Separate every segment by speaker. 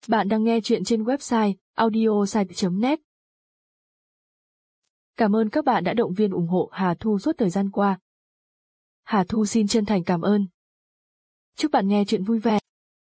Speaker 1: Bạn đang nghe chuyện trên website audiosite.net. Cảm ơn các bạn đã động viên ủng hộ Hà Thu suốt thời gian qua. Hà Thu xin chân thành cảm ơn. Chúc bạn nghe chuyện vui vẻ.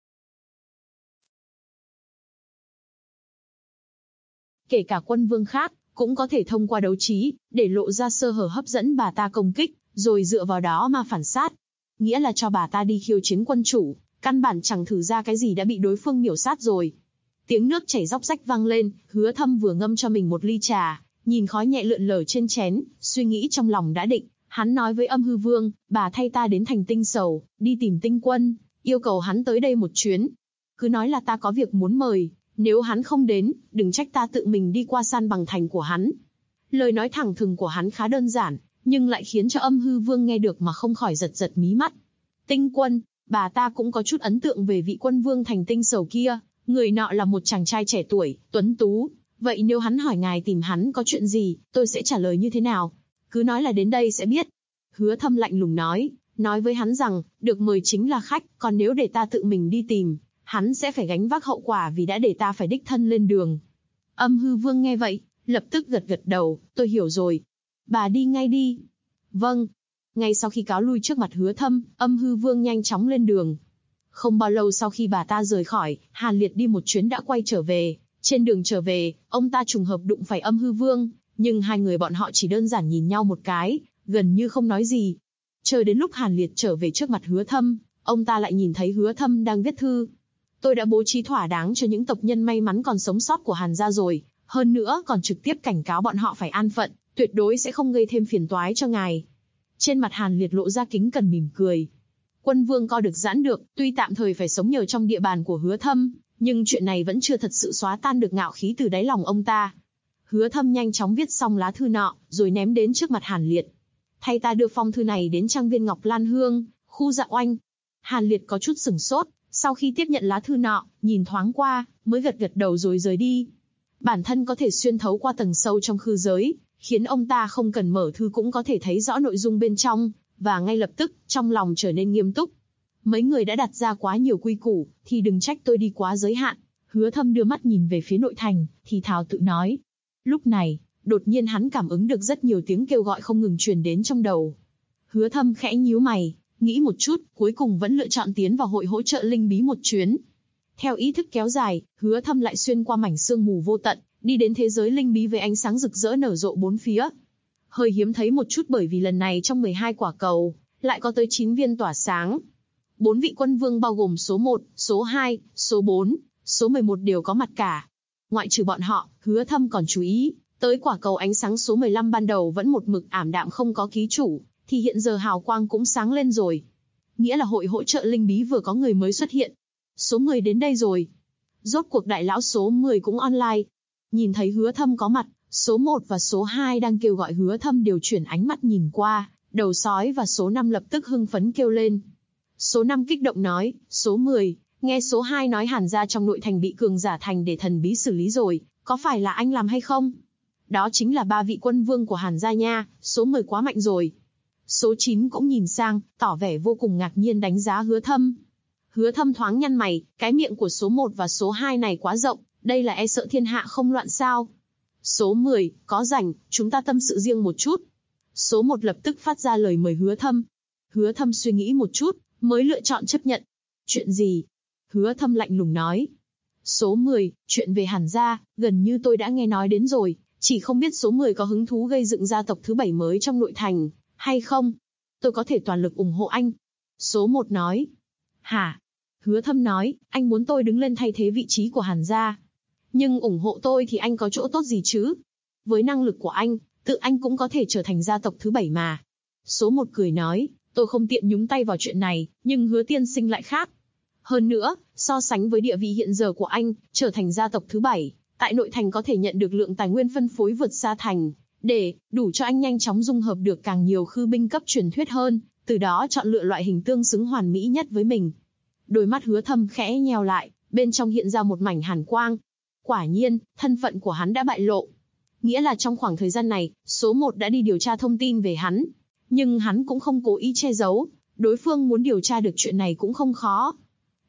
Speaker 2: Kể cả quân vương khác, cũng có thể thông qua đấu trí, để lộ ra sơ hở hấp dẫn bà ta công kích, rồi dựa vào đó mà phản sát. Nghĩa là cho bà ta đi khiêu chiến quân chủ, căn bản chẳng thử ra cái gì đã bị đối phương miểu sát rồi. Tiếng nước chảy róc rách vang lên, Hứa Thâm vừa ngâm cho mình một ly trà, nhìn khói nhẹ lượn lờ trên chén, suy nghĩ trong lòng đã định. Hắn nói với Âm Hư Vương, bà thay ta đến thành Tinh Sầu, đi tìm Tinh Quân, yêu cầu hắn tới đây một chuyến. Cứ nói là ta có việc muốn mời, nếu hắn không đến, đừng trách ta tự mình đi qua san bằng thành của hắn. Lời nói thẳng thừng của hắn khá đơn giản, nhưng lại khiến cho Âm Hư Vương nghe được mà không khỏi giật giật mí mắt. Tinh Quân, bà ta cũng có chút ấn tượng về vị quân vương thành Tinh Sầu kia, người nọ là một chàng trai trẻ tuổi, tuấn tú. Vậy nếu hắn hỏi ngài tìm hắn có chuyện gì, tôi sẽ trả lời như thế nào? Cứ nói là đến đây sẽ biết. Hứa Thâm lạnh lùng nói với hắn rằng, được mời chính là khách, còn nếu để ta tự mình đi tìm, hắn sẽ phải gánh vác hậu quả vì đã để ta phải đích thân lên đường. Âm Hư Vương nghe vậy, lập tức gật gật đầu, tôi hiểu rồi. Bà đi ngay đi. Vâng. Ngay sau khi cáo lui trước mặt Hứa Thâm, Âm Hư Vương nhanh chóng lên đường. Không bao lâu sau khi bà ta rời khỏi, Hàn Liệt đi một chuyến đã quay trở về. Trên đường trở về, ông ta trùng hợp đụng phải Âm Hư Vương, nhưng hai người bọn họ chỉ đơn giản nhìn nhau một cái, gần như không nói gì. Chờ đến lúc Hàn Liệt trở về trước mặt Hứa Thâm, ông ta lại nhìn thấy Hứa Thâm đang viết thư. Tôi đã bố trí thỏa đáng cho những tộc nhân may mắn còn sống sót của Hàn gia rồi, hơn nữa còn trực tiếp cảnh cáo bọn họ phải an phận, tuyệt đối sẽ không gây thêm phiền toái cho ngài. Trên mặt Hàn Liệt lộ ra kính cẩn mỉm cười. Quân vương co được giãn được, tuy tạm thời phải sống nhờ trong địa bàn của Hứa Thâm, nhưng chuyện này vẫn chưa thật sự xóa tan được ngạo khí từ đáy lòng ông ta. Hứa Thâm nhanh chóng viết xong lá thư nọ, rồi ném đến trước mặt Hàn Liệt. Thay ta đưa phong thư này đến trang viên Ngọc Lan Hương, khu Dạ Oanh. Hàn Liệt có chút sửng sốt, sau khi tiếp nhận lá thư nọ, nhìn thoáng qua, mới gật gật đầu rồi rời đi. Bản thân có thể xuyên thấu qua tầng sâu trong khư giới, khiến ông ta không cần mở thư cũng có thể thấy rõ nội dung bên trong, và ngay lập tức, trong lòng trở nên nghiêm túc. Mấy người đã đặt ra quá nhiều quy củ, thì đừng trách tôi đi quá giới hạn. Hứa Thâm đưa mắt nhìn về phía nội thành, thì thào tự nói. Lúc này, đột nhiên hắn cảm ứng được rất nhiều tiếng kêu gọi không ngừng truyền đến trong đầu. Hứa Thâm khẽ nhíu mày, nghĩ một chút, cuối cùng vẫn lựa chọn tiến vào hội hỗ trợ linh bí một chuyến. Theo ý thức kéo dài, Hứa Thâm lại xuyên qua mảnh sương mù vô tận, đi đến thế giới linh bí với ánh sáng rực rỡ nở rộ bốn phía. Hơi hiếm thấy một chút bởi vì lần này trong 12 quả cầu, lại có tới 9 viên tỏa sáng. 4 vị quân vương bao gồm số 1, số 2, số 4, số 11 đều có mặt cả. Ngoại trừ bọn họ, Hứa Thâm còn chú ý, tới quả cầu ánh sáng số 15 ban đầu vẫn một mực ảm đạm không có ký chủ, thì hiện giờ hào quang cũng sáng lên rồi. Nghĩa là hội hỗ trợ linh bí vừa có người mới xuất hiện. Số 10 đến đây rồi. Rốt cuộc đại lão số 10 cũng online. Nhìn thấy Hứa Thâm có mặt, số 1 và số 2 đang kêu gọi Hứa Thâm đều chuyển ánh mắt nhìn qua, đầu sói và số 5 lập tức hưng phấn kêu lên. Số 5 kích động nói, số 10, nghe số 2 nói Hàn gia trong nội thành bị cường giả thành để thần bí xử lý rồi, có phải là anh làm hay không? Đó chính là 3 vị quân vương của Hàn gia nha, số 10 quá mạnh rồi. Số 9 cũng nhìn sang, tỏ vẻ vô cùng ngạc nhiên đánh giá Hứa Thâm. Hứa Thâm thoáng nhăn mày, cái miệng của số 1 và số 2 này quá rộng, đây là e sợ thiên hạ không loạn sao? Số 10, có rảnh, chúng ta tâm sự riêng một chút. Số 1 lập tức phát ra lời mời Hứa Thâm. Hứa Thâm suy nghĩ một chút, mới lựa chọn chấp nhận. Chuyện gì? Hứa Thâm lạnh lùng nói. Số 10, chuyện về Hàn gia, gần như tôi đã nghe nói đến rồi, chỉ không biết số 10 có hứng thú gây dựng gia tộc thứ 7 mới trong nội thành, hay không? Tôi có thể toàn lực ủng hộ anh. Số 1 nói. Hả? Hứa Thâm nói, anh muốn tôi đứng lên thay thế vị trí của Hàn gia. Nhưng ủng hộ tôi thì anh có chỗ tốt gì chứ? Với năng lực của anh, tự anh cũng có thể trở thành gia tộc thứ 7 mà. Số 1 cười nói, tôi không tiện nhúng tay vào chuyện này, nhưng Hứa tiên sinh lại khác. Hơn nữa, so sánh với địa vị hiện giờ của anh, trở thành gia tộc thứ 7, tại nội thành có thể nhận được lượng tài nguyên phân phối vượt xa thành, để đủ cho anh nhanh chóng dung hợp được càng nhiều khư binh cấp truyền thuyết hơn, từ đó chọn lựa loại hình tương xứng hoàn mỹ nhất với mình. Đôi mắt Hứa Thâm khẽ nheo lại, bên trong hiện ra một mảnh hàn quang. Quả nhiên, thân phận của hắn đã bại lộ. Nghĩa là trong khoảng thời gian này, số 1 đã đi điều tra thông tin về hắn. Nhưng hắn cũng không cố ý che giấu, đối phương muốn điều tra được chuyện này cũng không khó.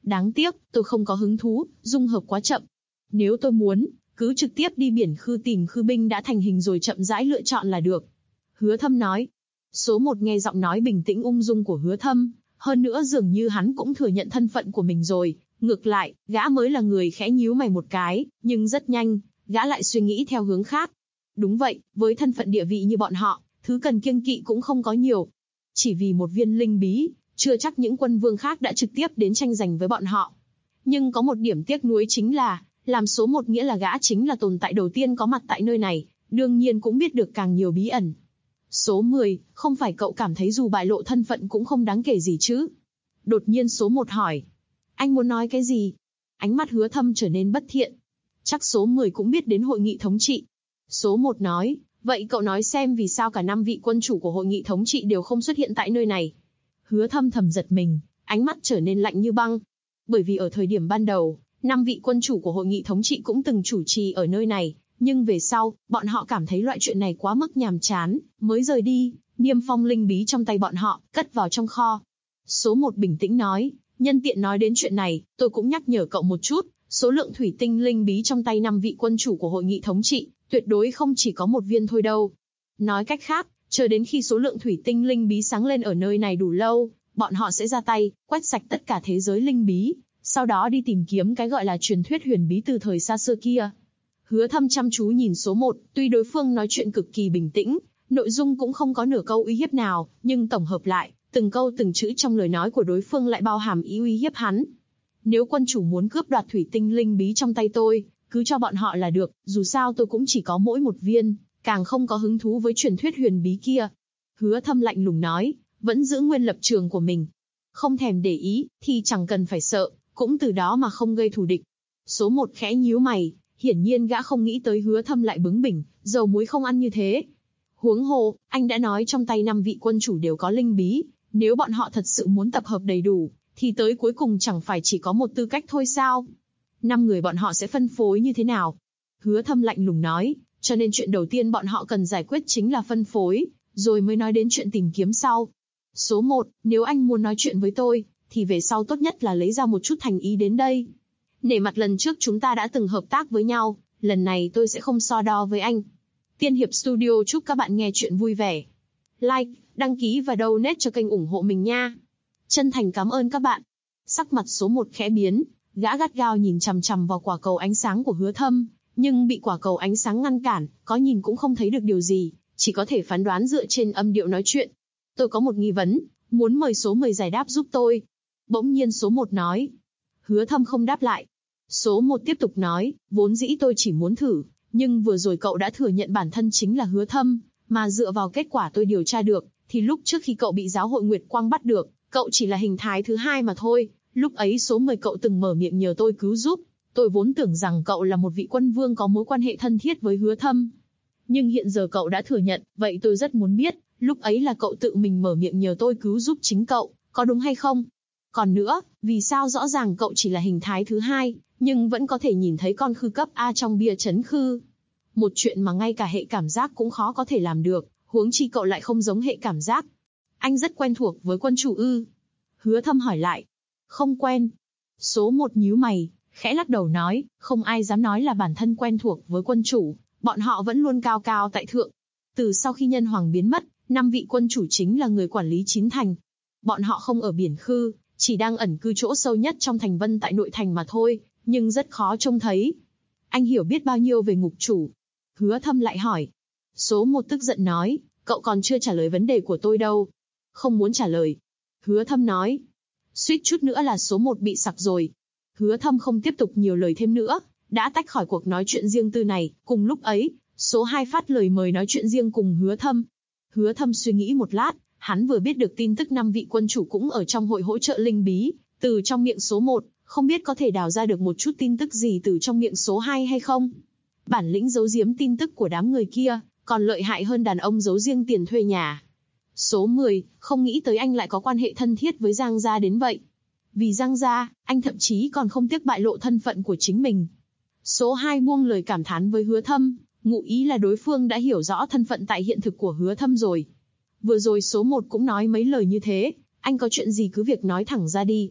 Speaker 2: Đáng tiếc, tôi không có hứng thú, dung hợp quá chậm. Nếu tôi muốn, cứ trực tiếp đi biển khư tìm khư binh đã thành hình rồi chậm rãi lựa chọn là được. Hứa Thâm nói. Số 1 nghe giọng nói bình tĩnh ung dung của Hứa Thâm, hơn nữa dường như hắn cũng thừa nhận thân phận của mình rồi. Ngược lại, gã mới là người khẽ nhíu mày một cái, nhưng rất nhanh, gã lại suy nghĩ theo hướng khác. Đúng vậy, với thân phận địa vị như bọn họ, thứ cần kiêng kỵ cũng không có nhiều. Chỉ vì một viên linh bí, chưa chắc những quân vương khác đã trực tiếp đến tranh giành với bọn họ. Nhưng có một điểm tiếc nuối chính là, làm số 1 nghĩa là gã chính là tồn tại đầu tiên có mặt tại nơi này, đương nhiên cũng biết được càng nhiều bí ẩn. Số 10, không phải cậu cảm thấy dù bại lộ thân phận cũng không đáng kể gì chứ? Đột nhiên số 1 hỏi. Anh muốn nói cái gì? Ánh mắt Hứa Thâm trở nên bất thiện. Chắc số 10 cũng biết đến hội nghị thống trị. Số 1 nói, vậy cậu nói xem vì sao cả 5 vị quân chủ của hội nghị thống trị đều không xuất hiện tại nơi này. Hứa Thâm thầm giật mình, ánh mắt trở nên lạnh như băng. Bởi vì ở thời điểm ban đầu, 5 vị quân chủ của hội nghị thống trị cũng từng chủ trì ở nơi này, nhưng về sau, bọn họ cảm thấy loại chuyện này quá mức nhàm chán, mới rời đi, niêm phong linh bí trong tay bọn họ, cất vào trong kho. Số 1 bình tĩnh nói, nhân tiện nói đến chuyện này, tôi cũng nhắc nhở cậu một chút, số lượng thủy tinh linh bí trong tay 5 vị quân chủ của hội nghị thống trị, tuyệt đối không chỉ có một viên thôi đâu. Nói cách khác, chờ đến khi số lượng thủy tinh linh bí sáng lên ở nơi này đủ lâu, bọn họ sẽ ra tay, quét sạch tất cả thế giới linh bí, sau đó đi tìm kiếm cái gọi là truyền thuyết huyền bí từ thời xa xưa kia. Hứa Thâm chăm chú nhìn số 1, tuy đối phương nói chuyện cực kỳ bình tĩnh, nội dung cũng không có nửa câu uy hiếp nào, nhưng tổng hợp lại, từng câu từng chữ trong lời nói của đối phương lại bao hàm ý uy hiếp hắn. Nếu quân chủ muốn cướp đoạt thủy tinh linh bí trong tay tôi, cứ cho bọn họ là được, dù sao tôi cũng chỉ có mỗi một viên, càng không có hứng thú với truyền thuyết huyền bí kia. Hứa Thâm lạnh lùng nói, vẫn giữ nguyên lập trường của mình. Không thèm để ý, thì chẳng cần phải sợ, cũng từ đó mà không gây thù địch. Số 1 khẽ nhíu mày, hiển nhiên gã không nghĩ tới Hứa Thâm lại bướng bỉnh, dầu muối không ăn như thế. Huống hồ, anh đã nói trong tay 5 vị quân chủ đều có linh bí, nếu bọn họ thật sự muốn tập hợp đầy đủ, thì tới cuối cùng chẳng phải chỉ có một tư cách thôi sao? 5 người bọn họ sẽ phân phối như thế nào? Hứa Thâm lạnh lùng nói, cho nên chuyện đầu tiên bọn họ cần giải quyết chính là phân phối, rồi mới nói đến chuyện tìm kiếm sau. Số 1, nếu anh muốn nói chuyện với tôi, thì về sau tốt nhất là lấy ra một chút thành ý đến đây. Nể mặt lần trước chúng ta đã từng hợp tác với nhau, lần này tôi sẽ không so đo với anh. Tiên Hiệp Studio chúc các bạn nghe chuyện vui vẻ. Like, đăng ký và donate cho kênh ủng hộ mình nha. Chân thành cảm ơn các bạn. Sắc mặt số 1 khẽ biến, gã gắt gao nhìn chằm chằm vào quả cầu ánh sáng của Hứa Thâm, nhưng bị quả cầu ánh sáng ngăn cản, có nhìn cũng không thấy được điều gì, chỉ có thể phán đoán dựa trên âm điệu nói chuyện. Tôi có một nghi vấn, muốn mời số 10 giải đáp giúp tôi. Bỗng nhiên số 1 nói. Hứa Thâm không đáp lại. Số 1 tiếp tục nói, vốn dĩ tôi chỉ muốn thử, nhưng vừa rồi cậu đã thừa nhận bản thân chính là Hứa Thâm, mà dựa vào kết quả tôi điều tra được, thì lúc trước khi cậu bị giáo hội Nguyệt Quang bắt được, cậu chỉ là hình thái thứ 2 mà thôi. Lúc ấy số 10 cậu từng mở miệng nhờ tôi cứu giúp, tôi vốn tưởng rằng cậu là một vị quân vương có mối quan hệ thân thiết với Hứa Thâm. Nhưng hiện giờ cậu đã thừa nhận, vậy tôi rất muốn biết, lúc ấy là cậu tự mình mở miệng nhờ tôi cứu giúp chính cậu, có đúng hay không? Còn nữa, vì sao rõ ràng cậu chỉ là hình thái thứ 2, nhưng vẫn có thể nhìn thấy con khư cấp A trong bia trấn khư? Một chuyện mà ngay cả hệ cảm giác cũng khó có thể làm được, huống chi cậu lại không giống hệ cảm giác. Anh rất quen thuộc với quân chủ ư? Hứa Thâm hỏi lại. Không quen. Số 1 nhíu mày, khẽ lắc đầu nói, không ai dám nói là bản thân quen thuộc với quân chủ, bọn họ vẫn luôn cao cao tại thượng. Từ sau khi nhân hoàng biến mất, 5 vị quân chủ chính là người quản lý 9 thành. Bọn họ không ở biển khư, chỉ đang ẩn cư chỗ sâu nhất trong thành vân tại nội thành mà thôi, nhưng rất khó trông thấy. Anh hiểu biết bao nhiêu về ngục chủ? Hứa Thâm lại hỏi. Số 1 tức giận nói, cậu còn chưa trả lời vấn đề của tôi đâu. Không muốn trả lời. Hứa Thâm nói. Suýt chút nữa là số 1 bị sặc rồi. Hứa Thâm không tiếp tục nhiều lời thêm nữa, đã tách khỏi cuộc nói chuyện riêng tư này. Cùng lúc ấy, số 2 phát lời mời nói chuyện riêng cùng Hứa Thâm. Hứa Thâm suy nghĩ một lát, hắn vừa biết được tin tức 5 vị quân chủ cũng ở trong hội hỗ trợ linh bí, từ trong miệng số 1, không biết có thể đào ra được một chút tin tức gì từ trong miệng số 2 hay không. Bản lĩnh giấu giếm tin tức của đám người kia, còn lợi hại hơn đàn ông giấu riêng tiền thuê nhà. Số 10, không nghĩ tới anh lại có quan hệ thân thiết với Giang gia đến vậy. Vì Giang gia, anh thậm chí còn không tiếc bại lộ thân phận của chính mình. Số 2 buông lời cảm thán với Hứa Thâm, ngụ ý là đối phương đã hiểu rõ thân phận tại hiện thực của Hứa Thâm rồi. Vừa rồi số 1 cũng nói mấy lời như thế, anh có chuyện gì cứ việc nói thẳng ra đi.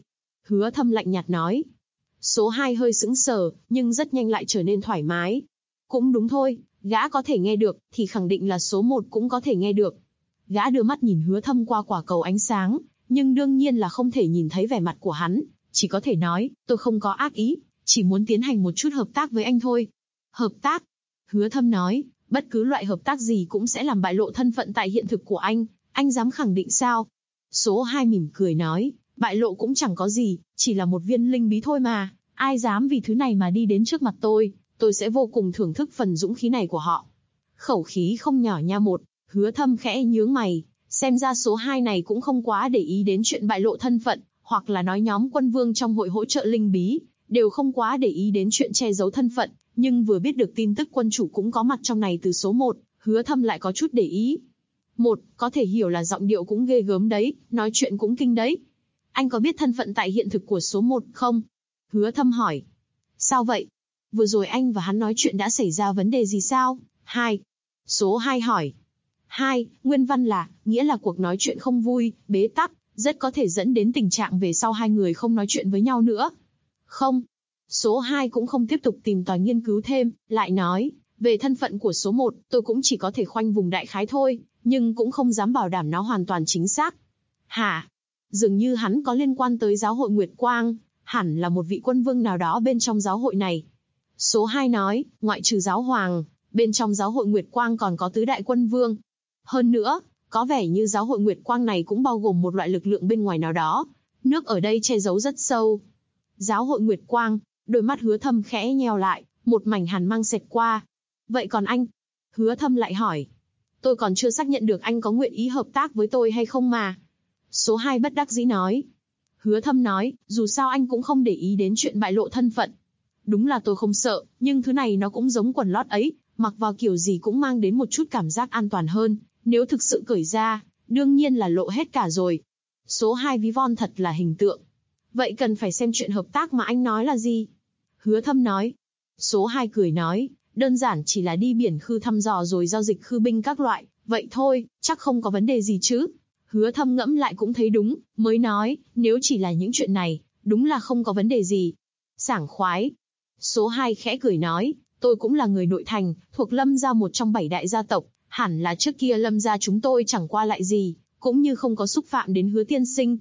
Speaker 2: Hứa Thâm lạnh nhạt nói. Số 2 hơi sững sờ, nhưng rất nhanh lại trở nên thoải mái. Cũng đúng thôi, gã có thể nghe được, thì khẳng định là số 1 cũng có thể nghe được. Gã đưa mắt nhìn Hứa Thâm qua quả cầu ánh sáng, nhưng đương nhiên là không thể nhìn thấy vẻ mặt của hắn, chỉ có thể nói, tôi không có ác ý, chỉ muốn tiến hành một chút hợp tác với anh thôi. Hợp tác? Hứa Thâm nói, bất cứ loại hợp tác gì cũng sẽ làm bại lộ thân phận tại hiện thực của anh dám khẳng định sao? Số 2 mỉm cười nói, bại lộ cũng chẳng có gì, chỉ là một viên linh bí thôi mà, ai dám vì thứ này mà đi đến trước mặt tôi sẽ vô cùng thưởng thức phần dũng khí này của họ. Khẩu khí không nhỏ nha một, Hứa Thâm khẽ nhướng mày, xem ra số 2 này cũng không quá để ý đến chuyện bại lộ thân phận, hoặc là nói nhóm quân vương trong hội hỗ trợ linh bí, đều không quá để ý đến chuyện che giấu thân phận, nhưng vừa biết được tin tức quân chủ cũng có mặt trong này từ số 1, Hứa Thâm lại có chút để ý. Một, có thể hiểu là giọng điệu cũng ghê gớm đấy, nói chuyện cũng kinh đấy. Anh có biết thân phận tại hiện thực của số 1 không? Hứa Thâm hỏi. Sao vậy? Vừa rồi anh và hắn nói chuyện đã xảy ra vấn đề gì sao? 2. Số 2 hỏi. 2. Nguyên văn là, nghĩa là cuộc nói chuyện không vui, bế tắc, rất có thể dẫn đến tình trạng về sau hai người không nói chuyện với nhau nữa. Không. Số 2 cũng không tiếp tục tìm tòi nghiên cứu thêm, lại nói, về thân phận của số 1, tôi cũng chỉ có thể khoanh vùng đại khái thôi, nhưng cũng không dám bảo đảm nó hoàn toàn chính xác. Hả? Dường như hắn có liên quan tới giáo hội Nguyệt Quang, hẳn là một vị quân vương nào đó bên trong giáo hội này. Số 2 nói, ngoại trừ giáo hoàng, bên trong giáo hội Nguyệt Quang còn có tứ đại quân vương. Hơn nữa, có vẻ như giáo hội Nguyệt Quang này cũng bao gồm một loại lực lượng bên ngoài nào đó. Nước ở đây che giấu rất sâu. Giáo hội Nguyệt Quang, đôi mắt Hứa Thâm khẽ nheo lại, một mảnh hàn mang xẹt qua. Vậy còn anh? Hứa Thâm lại hỏi. Tôi còn chưa xác nhận được anh có nguyện ý hợp tác với tôi hay không mà. Số 2 bất đắc dĩ nói. Hứa Thâm nói, dù sao anh cũng không để ý đến chuyện bại lộ thân phận. Đúng là tôi không sợ, nhưng thứ này nó cũng giống quần lót ấy, mặc vào kiểu gì cũng mang đến một chút cảm giác an toàn hơn. Nếu thực sự cởi ra, đương nhiên là lộ hết cả rồi. Số 2 ví von thật là hình tượng. Vậy cần phải xem chuyện hợp tác mà anh nói là gì? Hứa Thâm nói. Số 2 cười nói, đơn giản chỉ là đi biển khư thăm dò rồi giao dịch khư binh các loại, vậy thôi, chắc không có vấn đề gì chứ. Hứa Thâm ngẫm lại cũng thấy đúng, mới nói, nếu chỉ là những chuyện này, đúng là không có vấn đề gì. Sảng khoái. Số 2 khẽ cười nói, tôi cũng là người nội thành, thuộc Lâm gia một trong 7 đại gia tộc, hẳn là trước kia Lâm gia chúng tôi chẳng qua lại gì, cũng như không có xúc phạm đến Hứa tiên sinh.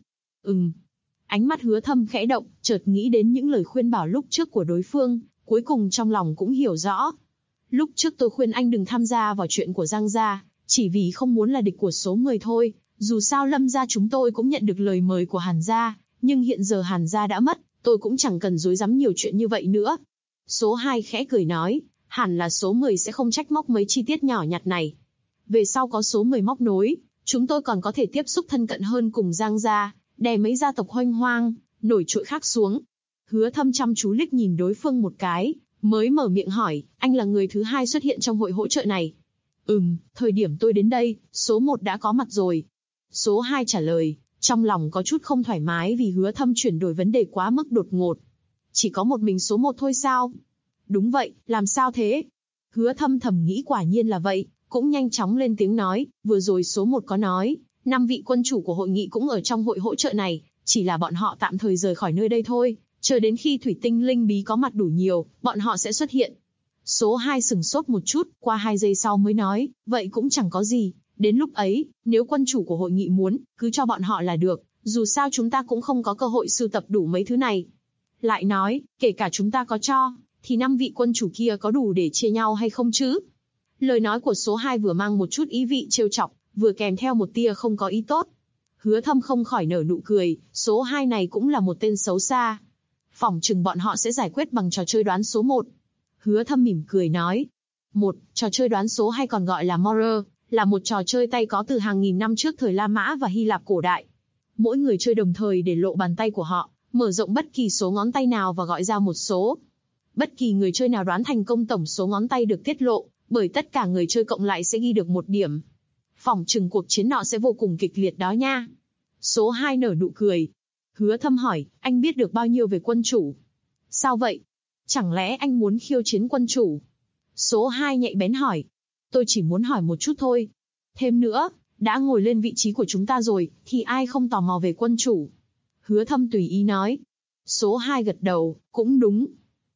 Speaker 2: Ánh mắt Hứa Thâm khẽ động, chợt nghĩ đến những lời khuyên bảo lúc trước của đối phương, cuối cùng trong lòng cũng hiểu rõ. Lúc trước tôi khuyên anh đừng tham gia vào chuyện của Giang gia, chỉ vì không muốn là địch của số 10 thôi, dù sao Lâm gia chúng tôi cũng nhận được lời mời của Hàn gia, nhưng hiện giờ Hàn gia đã mất, tôi cũng chẳng cần rối rắm nhiều chuyện như vậy nữa. Số 2 khẽ cười nói, hẳn là số 10 sẽ không trách móc mấy chi tiết nhỏ nhặt này. Về sau có số 10 móc nối, chúng tôi còn có thể tiếp xúc thân cận hơn cùng Giang gia, đè mấy gia tộc hoanh hoang, nổi trội khác xuống. Hứa Thâm chăm chú liếc nhìn đối phương một cái, mới mở miệng hỏi, anh là người thứ 2 xuất hiện trong hội hỗ trợ này. Thời điểm tôi đến đây, số 1 đã có mặt rồi. Số 2 trả lời, trong lòng có chút không thoải mái vì Hứa Thâm chuyển đổi vấn đề quá mức đột ngột. Chỉ có một mình số 1 thôi sao? Đúng vậy, làm sao thế? Hứa Thâm thầm nghĩ quả nhiên là vậy, cũng nhanh chóng lên tiếng nói, vừa rồi số 1 có nói, 5 vị quân chủ của hội nghị cũng ở trong hội hỗ trợ này, chỉ là bọn họ tạm thời rời khỏi nơi đây thôi, chờ đến khi thủy tinh linh bí có mặt đủ nhiều, bọn họ sẽ xuất hiện. Số 2 sừng sốt một chút, qua 2 giây sau mới nói, vậy cũng chẳng có gì, đến lúc ấy, nếu quân chủ của hội nghị muốn, cứ cho bọn họ là được, dù sao chúng ta cũng không có cơ hội sưu tập đủ mấy thứ này. Lại nói, kể cả chúng ta có cho, thì 5 vị quân chủ kia có đủ để chia nhau hay không chứ? Lời nói của số 2 vừa mang một chút ý vị trêu chọc, vừa kèm theo một tia không có ý tốt. Hứa Thâm không khỏi nở nụ cười, số 2 này cũng là một tên xấu xa. Phỏng chừng bọn họ sẽ giải quyết bằng trò chơi đoán số 1. Hứa Thâm mỉm cười nói. Trò chơi đoán số hay còn gọi là Morer, là một trò chơi tay có từ hàng nghìn năm trước thời La Mã và Hy Lạp cổ đại. Mỗi người chơi đồng thời để lộ bàn tay của họ, mở rộng bất kỳ số ngón tay nào và gọi ra một số. Bất kỳ người chơi nào đoán thành công tổng số ngón tay được tiết lộ, bởi tất cả người chơi cộng lại sẽ ghi được 1 điểm. Phỏng chừng cuộc chiến nọ sẽ vô cùng kịch liệt đó nha. Số 2 nở nụ cười. Hứa Thâm hỏi, anh biết được bao nhiêu về quân chủ? Sao vậy? Chẳng lẽ anh muốn khiêu chiến quân chủ? Số 2 nhạy bén hỏi. Tôi chỉ muốn hỏi một chút thôi. Thêm nữa, đã ngồi lên vị trí của chúng ta rồi, thì ai không tò mò về quân chủ? Hứa Thâm tùy ý nói. Số 2 gật đầu, cũng đúng.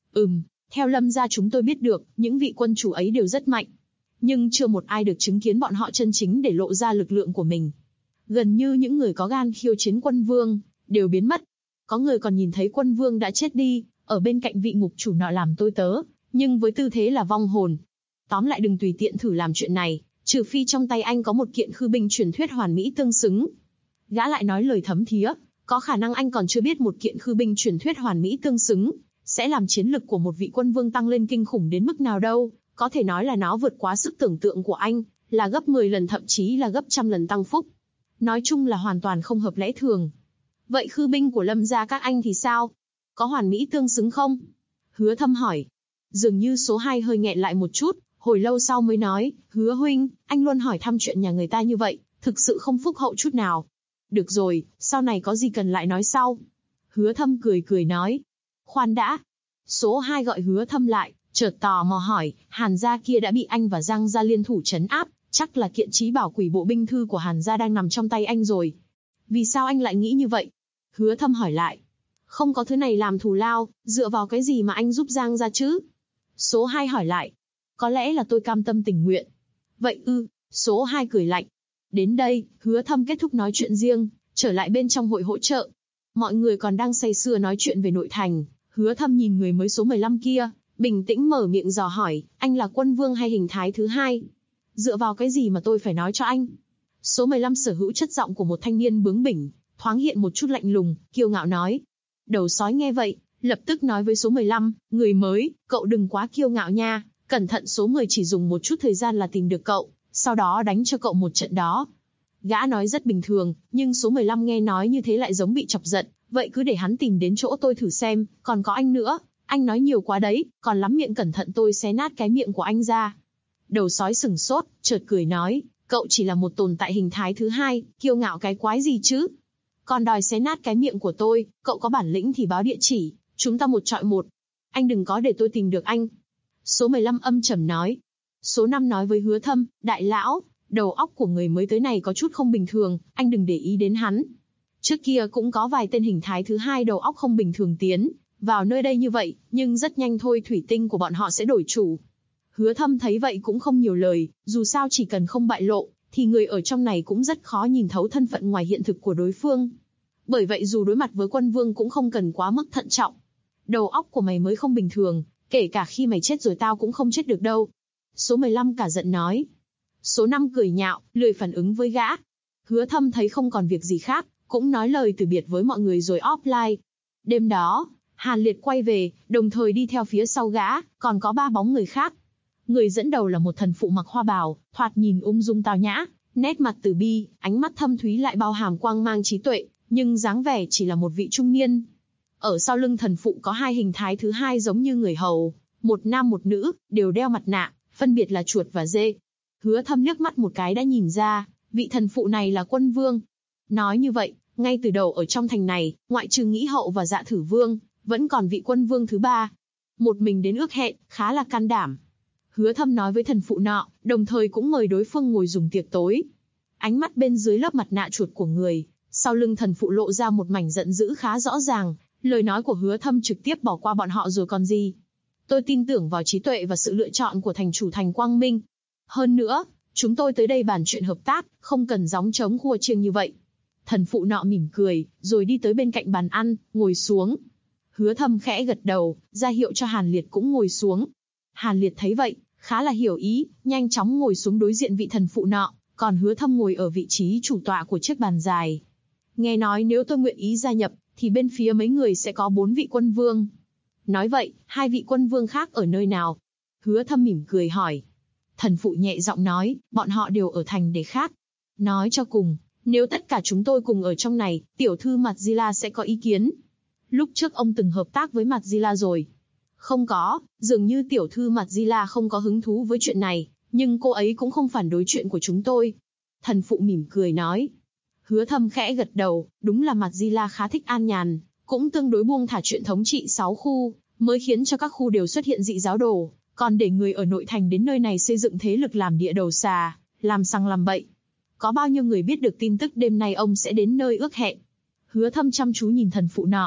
Speaker 2: Theo Lâm gia chúng tôi biết được, những vị quân chủ ấy đều rất mạnh. Nhưng chưa một ai được chứng kiến bọn họ chân chính để lộ ra lực lượng của mình. Gần như những người có gan khiêu chiến quân vương, đều biến mất. Có người còn nhìn thấy quân vương đã chết đi, ở bên cạnh vị ngục chủ nọ làm tôi tớ, nhưng với tư thế là vong hồn. Tóm lại đừng tùy tiện thử làm chuyện này, trừ phi trong tay anh có một kiện khư binh truyền thuyết hoàn mỹ tương xứng. Gã lại nói lời thấm thía, có khả năng anh còn chưa biết một kiện khư binh truyền thuyết hoàn mỹ tương xứng sẽ làm chiến lực của một vị quân vương tăng lên kinh khủng đến mức nào đâu, có thể nói là nó vượt quá sức tưởng tượng của anh, là gấp 10 lần thậm chí là gấp trăm lần tăng phúc. Nói chung là hoàn toàn không hợp lẽ thường. Vậy khư binh của Lâm gia các anh thì sao? Có hoàn mỹ tương xứng không? Hứa Thâm hỏi. Dường như số 2 hơi nghẹn lại một chút, hồi lâu sau mới nói, Hứa huynh, anh luôn hỏi thăm chuyện nhà người ta như vậy, thực sự không phúc hậu chút nào. Được rồi, sau này có gì cần lại nói sau. Hứa Thâm cười cười nói. Khoan đã. Số 2 gọi Hứa Thâm lại, chợt tò mò hỏi, Hàn gia kia đã bị anh và Giang gia liên thủ trấn áp, chắc là kiện trí bảo quỷ bộ binh thư của Hàn gia đang nằm trong tay anh rồi. Vì sao anh lại nghĩ như vậy? Hứa Thâm hỏi lại. Không có thứ này làm thù lao, dựa vào cái gì mà anh giúp Giang gia chứ? Số 2 hỏi lại. Có lẽ là tôi cam tâm tình nguyện. Vậy ư? Số 2 cười lạnh. Đến đây, Hứa Thâm kết thúc nói chuyện riêng, trở lại bên trong hội hỗ trợ. Mọi người còn đang say sưa nói chuyện về nội thành. Hứa Thâm nhìn người mới số 15 kia, bình tĩnh mở miệng dò hỏi, anh là quân vương hay hình thái thứ 2? Dựa vào cái gì mà tôi phải nói cho anh? Số 15 sở hữu chất giọng của một thanh niên bướng bỉnh, thoáng hiện một chút lạnh lùng, kiêu ngạo nói. Đầu sói nghe vậy, lập tức nói với số 15, người mới, cậu đừng quá kiêu ngạo nha, cẩn thận số 10 chỉ dùng một chút thời gian là tìm được cậu, sau đó đánh cho cậu một trận đó. Gã nói rất bình thường, nhưng số 15 nghe nói như thế lại giống bị chọc giận, vậy cứ để hắn tìm đến chỗ tôi thử xem, còn có anh nữa, anh nói nhiều quá đấy, còn lắm miệng cẩn thận tôi xé nát cái miệng của anh ra. Đầu sói sừng sốt, chợt cười nói, cậu chỉ là một tồn tại hình thái thứ 2, kiêu ngạo cái quái gì chứ? Còn đòi xé nát cái miệng của tôi, cậu có bản lĩnh thì báo địa chỉ, chúng ta một chọi một. Anh đừng có để tôi tìm được anh. Số 15 âm trầm nói. Số 5 nói với Hứa Thâm, đại lão, đầu óc của người mới tới này có chút không bình thường, anh đừng để ý đến hắn. Trước kia cũng có vài tên hình thái thứ 2 đầu óc không bình thường tiến vào nơi đây như vậy, nhưng rất nhanh thôi thủy tinh của bọn họ sẽ đổi chủ. Hứa Thâm thấy vậy cũng không nhiều lời, dù sao chỉ cần không bại lộ, thì người ở trong này cũng rất khó nhìn thấu thân phận ngoài hiện thực của đối phương. Bởi vậy dù đối mặt với quân vương cũng không cần quá mức thận trọng. Đầu óc của mày mới không bình thường, kể cả khi mày chết rồi tao cũng không chết được đâu. Số 15 cả giận nói. Số 5 cười nhạo, lười phản ứng với gã. Hứa Thâm thấy không còn việc gì khác, cũng nói lời từ biệt với mọi người rồi offline. Đêm đó, Hàn Liệt quay về, đồng thời đi theo phía sau gã, còn có 3 bóng người khác. Người dẫn đầu là một thần phụ mặc hoa bào, thoạt nhìn ung dung tao nhã, nét mặt từ bi, ánh mắt thâm thúy lại bao hàm quang mang trí tuệ, nhưng dáng vẻ chỉ là một vị trung niên. Ở sau lưng thần phụ có 2 hình thái thứ 2 giống như người hầu, một nam một nữ, đều đeo mặt nạ, phân biệt là chuột và dê. Hứa Thâm liếc mắt một cái đã nhìn ra, vị thần phụ này là quân vương. Nói như vậy, ngay từ đầu ở trong thành này, ngoại trừ Nghĩ Hậu và Dạ Thử Vương, vẫn còn vị quân vương thứ 3. Một mình đến ước hẹn, khá là can đảm. Hứa Thâm nói với thần phụ nọ, đồng thời cũng mời đối phương ngồi dùng tiệc tối. Ánh mắt bên dưới lớp mặt nạ chuột của người, sau lưng thần phụ lộ ra một mảnh giận dữ khá rõ ràng, lời nói của Hứa Thâm trực tiếp bỏ qua bọn họ rồi còn gì. Tôi tin tưởng vào trí tuệ và sự lựa chọn của thành chủ thành Quang Minh. Hơn nữa, chúng tôi tới đây bàn chuyện hợp tác, không cần gióng trống khua chiêng như vậy. Thần phụ nọ mỉm cười, rồi đi tới bên cạnh bàn ăn, ngồi xuống. Hứa Thâm khẽ gật đầu, ra hiệu cho Hàn Liệt cũng ngồi xuống. Hàn Liệt thấy vậy, khá là hiểu ý, nhanh chóng ngồi xuống đối diện vị thần phụ nọ, còn Hứa Thâm ngồi ở vị trí chủ tọa của chiếc bàn dài. Nghe nói nếu tôi nguyện ý gia nhập, thì bên phía mấy người sẽ có 4 vị quân vương. Nói vậy, 2 vị quân vương khác ở nơi nào? Hứa Thâm mỉm cười hỏi. Thần phụ nhẹ giọng nói, bọn họ đều ở thành để khác. Nói cho cùng, nếu tất cả chúng tôi cùng ở trong này, tiểu thư Madzila sẽ có ý kiến. Lúc trước ông từng hợp tác với Madzila rồi. Không có, dường như tiểu thư Madzila không có hứng thú với chuyện này, nhưng cô ấy cũng không phản đối chuyện của chúng tôi. Thần phụ mỉm cười nói. Hứa Thâm khẽ gật đầu, đúng là Madzila khá thích an nhàn, cũng tương đối buông thả chuyện thống trị 6 khu, mới khiến cho các khu đều xuất hiện dị giáo đồ, còn để người ở nội thành đến nơi này xây dựng thế lực làm địa đầu xà, làm sằng làm bậy. Có bao nhiêu người biết được tin tức đêm nay ông sẽ đến nơi ước hẹn? Hứa Thâm chăm chú nhìn thần phụ nọ.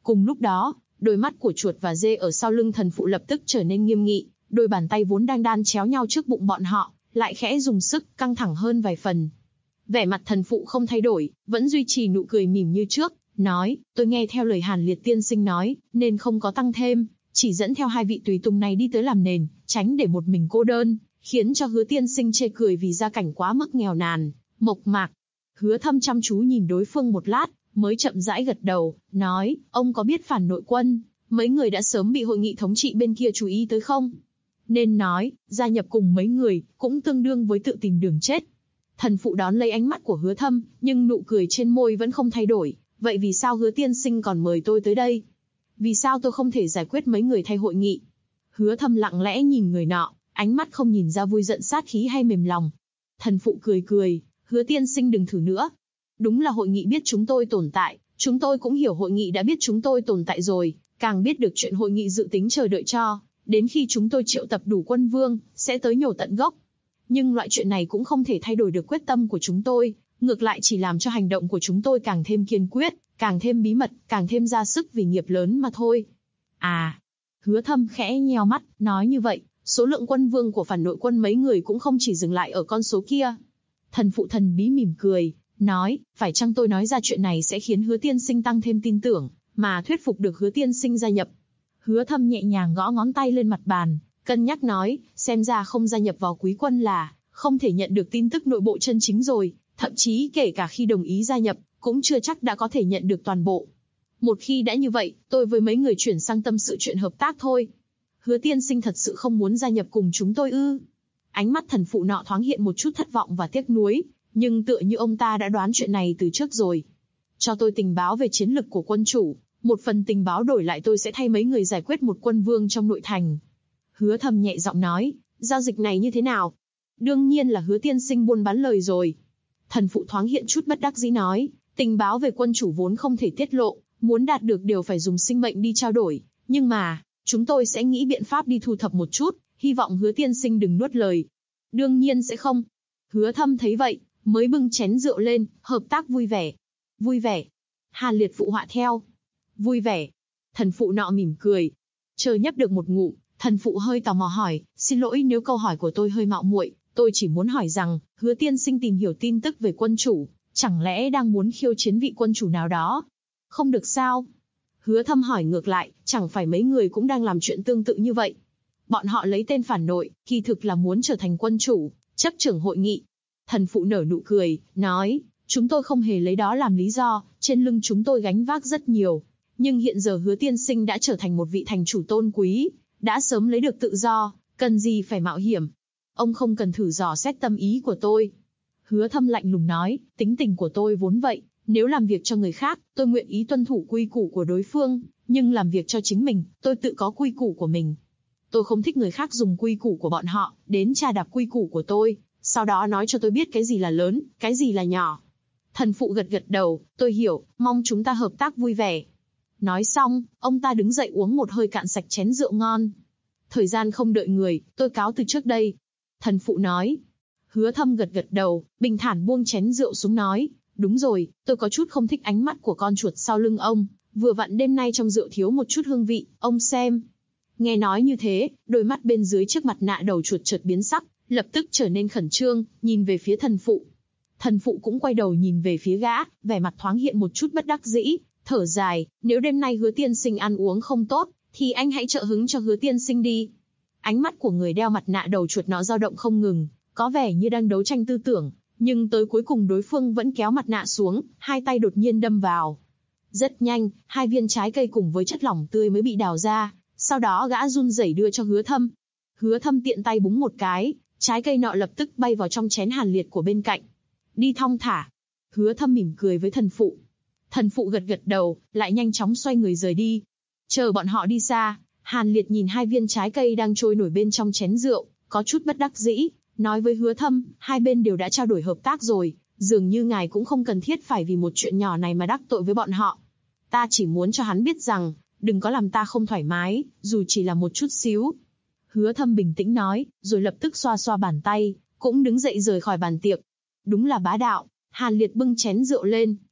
Speaker 2: Cùng lúc đó, đôi mắt của chuột và dê ở sau lưng thần phụ lập tức trở nên nghiêm nghị, đôi bàn tay vốn đang đan chéo nhau trước bụng bọn họ, lại khẽ dùng sức, căng thẳng hơn vài phần. Vẻ mặt thần phụ không thay đổi, vẫn duy trì nụ cười mỉm như trước, nói, tôi nghe theo lời Hàn Liệt tiên sinh nói, nên không có tăng thêm, chỉ dẫn theo hai vị tùy tùng này đi tới làm nền, tránh để một mình cô đơn, khiến cho Hứa tiên sinh chê cười vì gia cảnh quá mức nghèo nàn, mộc mạc. Hứa Thâm chăm chú nhìn đối phương một lát, mới chậm rãi gật đầu, nói, ông có biết phản nội quân, mấy người đã sớm bị hội nghị thống trị bên kia chú ý tới không? Nên nói, gia nhập cùng mấy người, cũng tương đương với tự tìm đường chết. Thần phụ đón lấy ánh mắt của Hứa Thâm, nhưng nụ cười trên môi vẫn không thay đổi. Vậy vì sao Hứa tiên sinh còn mời tôi tới đây? Vì sao tôi không thể giải quyết mấy người thay hội nghị? Hứa Thâm lặng lẽ nhìn người nọ, ánh mắt không nhìn ra vui giận sát khí hay mềm lòng. Thần phụ cười cười, Hứa tiên sinh đừng thử nữa. Đúng là hội nghị biết chúng tôi tồn tại, chúng tôi cũng hiểu hội nghị đã biết chúng tôi tồn tại rồi, càng biết được chuyện hội nghị dự tính chờ đợi cho, đến khi chúng tôi triệu tập đủ quân vương, sẽ tới nhổ tận gốc. Nhưng loại chuyện này cũng không thể thay đổi được quyết tâm của chúng tôi, ngược lại chỉ làm cho hành động của chúng tôi càng thêm kiên quyết, càng thêm bí mật, càng thêm ra sức vì nghiệp lớn mà thôi. À, Hứa Thâm khẽ nheo mắt, nói như vậy, số lượng quân vương của phản nội quân mấy người cũng không chỉ dừng lại ở con số kia. Thần phụ thần bí mỉm cười, nói, phải chăng tôi nói ra chuyện này sẽ khiến Hứa tiên sinh tăng thêm tin tưởng, mà thuyết phục được Hứa tiên sinh gia nhập. Hứa Thâm nhẹ nhàng gõ ngón tay lên mặt bàn, cân nhắc nói, xem ra không gia nhập vào quý quân là không thể nhận được tin tức nội bộ chân chính rồi, thậm chí kể cả khi đồng ý gia nhập, cũng chưa chắc đã có thể nhận được toàn bộ. Một khi đã như vậy, tôi với mấy người chuyển sang tâm sự chuyện hợp tác thôi. Hứa tiên sinh thật sự không muốn gia nhập cùng chúng tôi ư? Ánh mắt thần phụ nọ thoáng hiện một chút thất vọng và tiếc nuối, nhưng tựa như ông ta đã đoán chuyện này từ trước rồi. Cho tôi tình báo về chiến lực của quân chủ, một phần tình báo đổi lại tôi sẽ thay mấy người giải quyết một quân vương trong nội thành. Hứa Thâm nhẹ giọng nói, giao dịch này như thế nào? Đương nhiên là Hứa tiên sinh buôn bán lời rồi. Thần phụ thoáng hiện chút bất đắc dĩ nói, tình báo về quân chủ vốn không thể tiết lộ, muốn đạt được đều phải dùng sinh mệnh đi trao đổi, nhưng mà, chúng tôi sẽ nghĩ biện pháp đi thu thập một chút, hy vọng Hứa tiên sinh đừng nuốt lời. Đương nhiên sẽ không. Hứa Thâm thấy vậy, mới bưng chén rượu lên, hợp tác vui vẻ. Vui vẻ. Hàn Liệt phụ họa theo. Vui vẻ. Thần phụ nọ mỉm cười. Chờ nhấp được một ngụm, thần phụ hơi tò mò hỏi, xin lỗi nếu câu hỏi của tôi hơi mạo muội, tôi chỉ muốn hỏi rằng, Hứa tiên sinh tìm hiểu tin tức về quân chủ, chẳng lẽ đang muốn khiêu chiến vị quân chủ nào đó? Không được sao? Hứa Thâm hỏi ngược lại, chẳng phải mấy người cũng đang làm chuyện tương tự như vậy? Bọn họ lấy tên phản nội, kỳ thực là muốn trở thành quân chủ, chấp trưởng hội nghị. Thần phụ nở nụ cười, nói, chúng tôi không hề lấy đó làm lý do, trên lưng chúng tôi gánh vác rất nhiều. Nhưng hiện giờ Hứa tiên sinh đã trở thành một vị thành chủ tôn quý, đã sớm lấy được tự do, cần gì phải mạo hiểm. Ông không cần thử dò xét tâm ý của tôi. Hứa Thâm lạnh lùng nói, tính tình của tôi vốn vậy, nếu làm việc cho người khác, tôi nguyện ý tuân thủ quy củ của đối phương, nhưng làm việc cho chính mình, tôi tự có quy củ của mình. Tôi không thích người khác dùng quy củ của bọn họ, đến chà đạp quy củ của tôi, sau đó nói cho tôi biết cái gì là lớn, cái gì là nhỏ. Thần phụ gật gật đầu, tôi hiểu, mong chúng ta hợp tác vui vẻ. Nói xong, ông ta đứng dậy uống một hơi cạn sạch chén rượu ngon. Thời gian không đợi người, tôi cáo từ trước đây. Thần phụ nói. Hứa Thâm gật gật đầu, bình thản buông chén rượu xuống nói, đúng rồi, tôi có chút không thích ánh mắt của con chuột sau lưng ông, vừa vặn đêm nay trong rượu thiếu một chút hương vị, ông xem. Nghe nói như thế, đôi mắt bên dưới chiếc mặt nạ đầu chuột chợt biến sắc, lập tức trở nên khẩn trương, nhìn về phía thần phụ. Thần phụ cũng quay đầu nhìn về phía gã, vẻ mặt thoáng hiện một chút bất đắc dĩ, thở dài, nếu đêm nay Hứa tiên sinh ăn uống không tốt, thì anh hãy trợ hứng cho Hứa tiên sinh đi. Ánh mắt của người đeo mặt nạ đầu chuột nó dao động không ngừng, có vẻ như đang đấu tranh tư tưởng, nhưng tới cuối cùng đối phương vẫn kéo mặt nạ xuống, hai tay đột nhiên đâm vào. Rất nhanh, hai viên trái cây cùng với chất lỏng tươi mới bị đào ra, sau đó gã run rẩy đưa cho Hứa Thâm. Hứa Thâm tiện tay búng một cái, trái cây nọ lập tức bay vào trong chén Hàn Liệt của bên cạnh. Đi thong thả. Hứa Thâm mỉm cười với thần phụ. Thần phụ gật gật đầu, lại nhanh chóng xoay người rời đi. Chờ bọn họ đi xa, Hàn Liệt nhìn hai viên trái cây đang trôi nổi bên trong chén rượu, có chút bất đắc dĩ, nói với Hứa Thâm, hai bên đều đã trao đổi hợp tác rồi, dường như ngài cũng không cần thiết phải vì một chuyện nhỏ này mà đắc tội với bọn họ. Ta chỉ muốn cho hắn biết rằng, đừng có làm ta không thoải mái, dù chỉ là một chút xíu. Hứa Thâm bình tĩnh nói, rồi lập tức xoa xoa bàn tay, cũng đứng dậy rời khỏi bàn tiệc. Đúng là bá đạo. Hàn Liệt bưng chén rượu lên,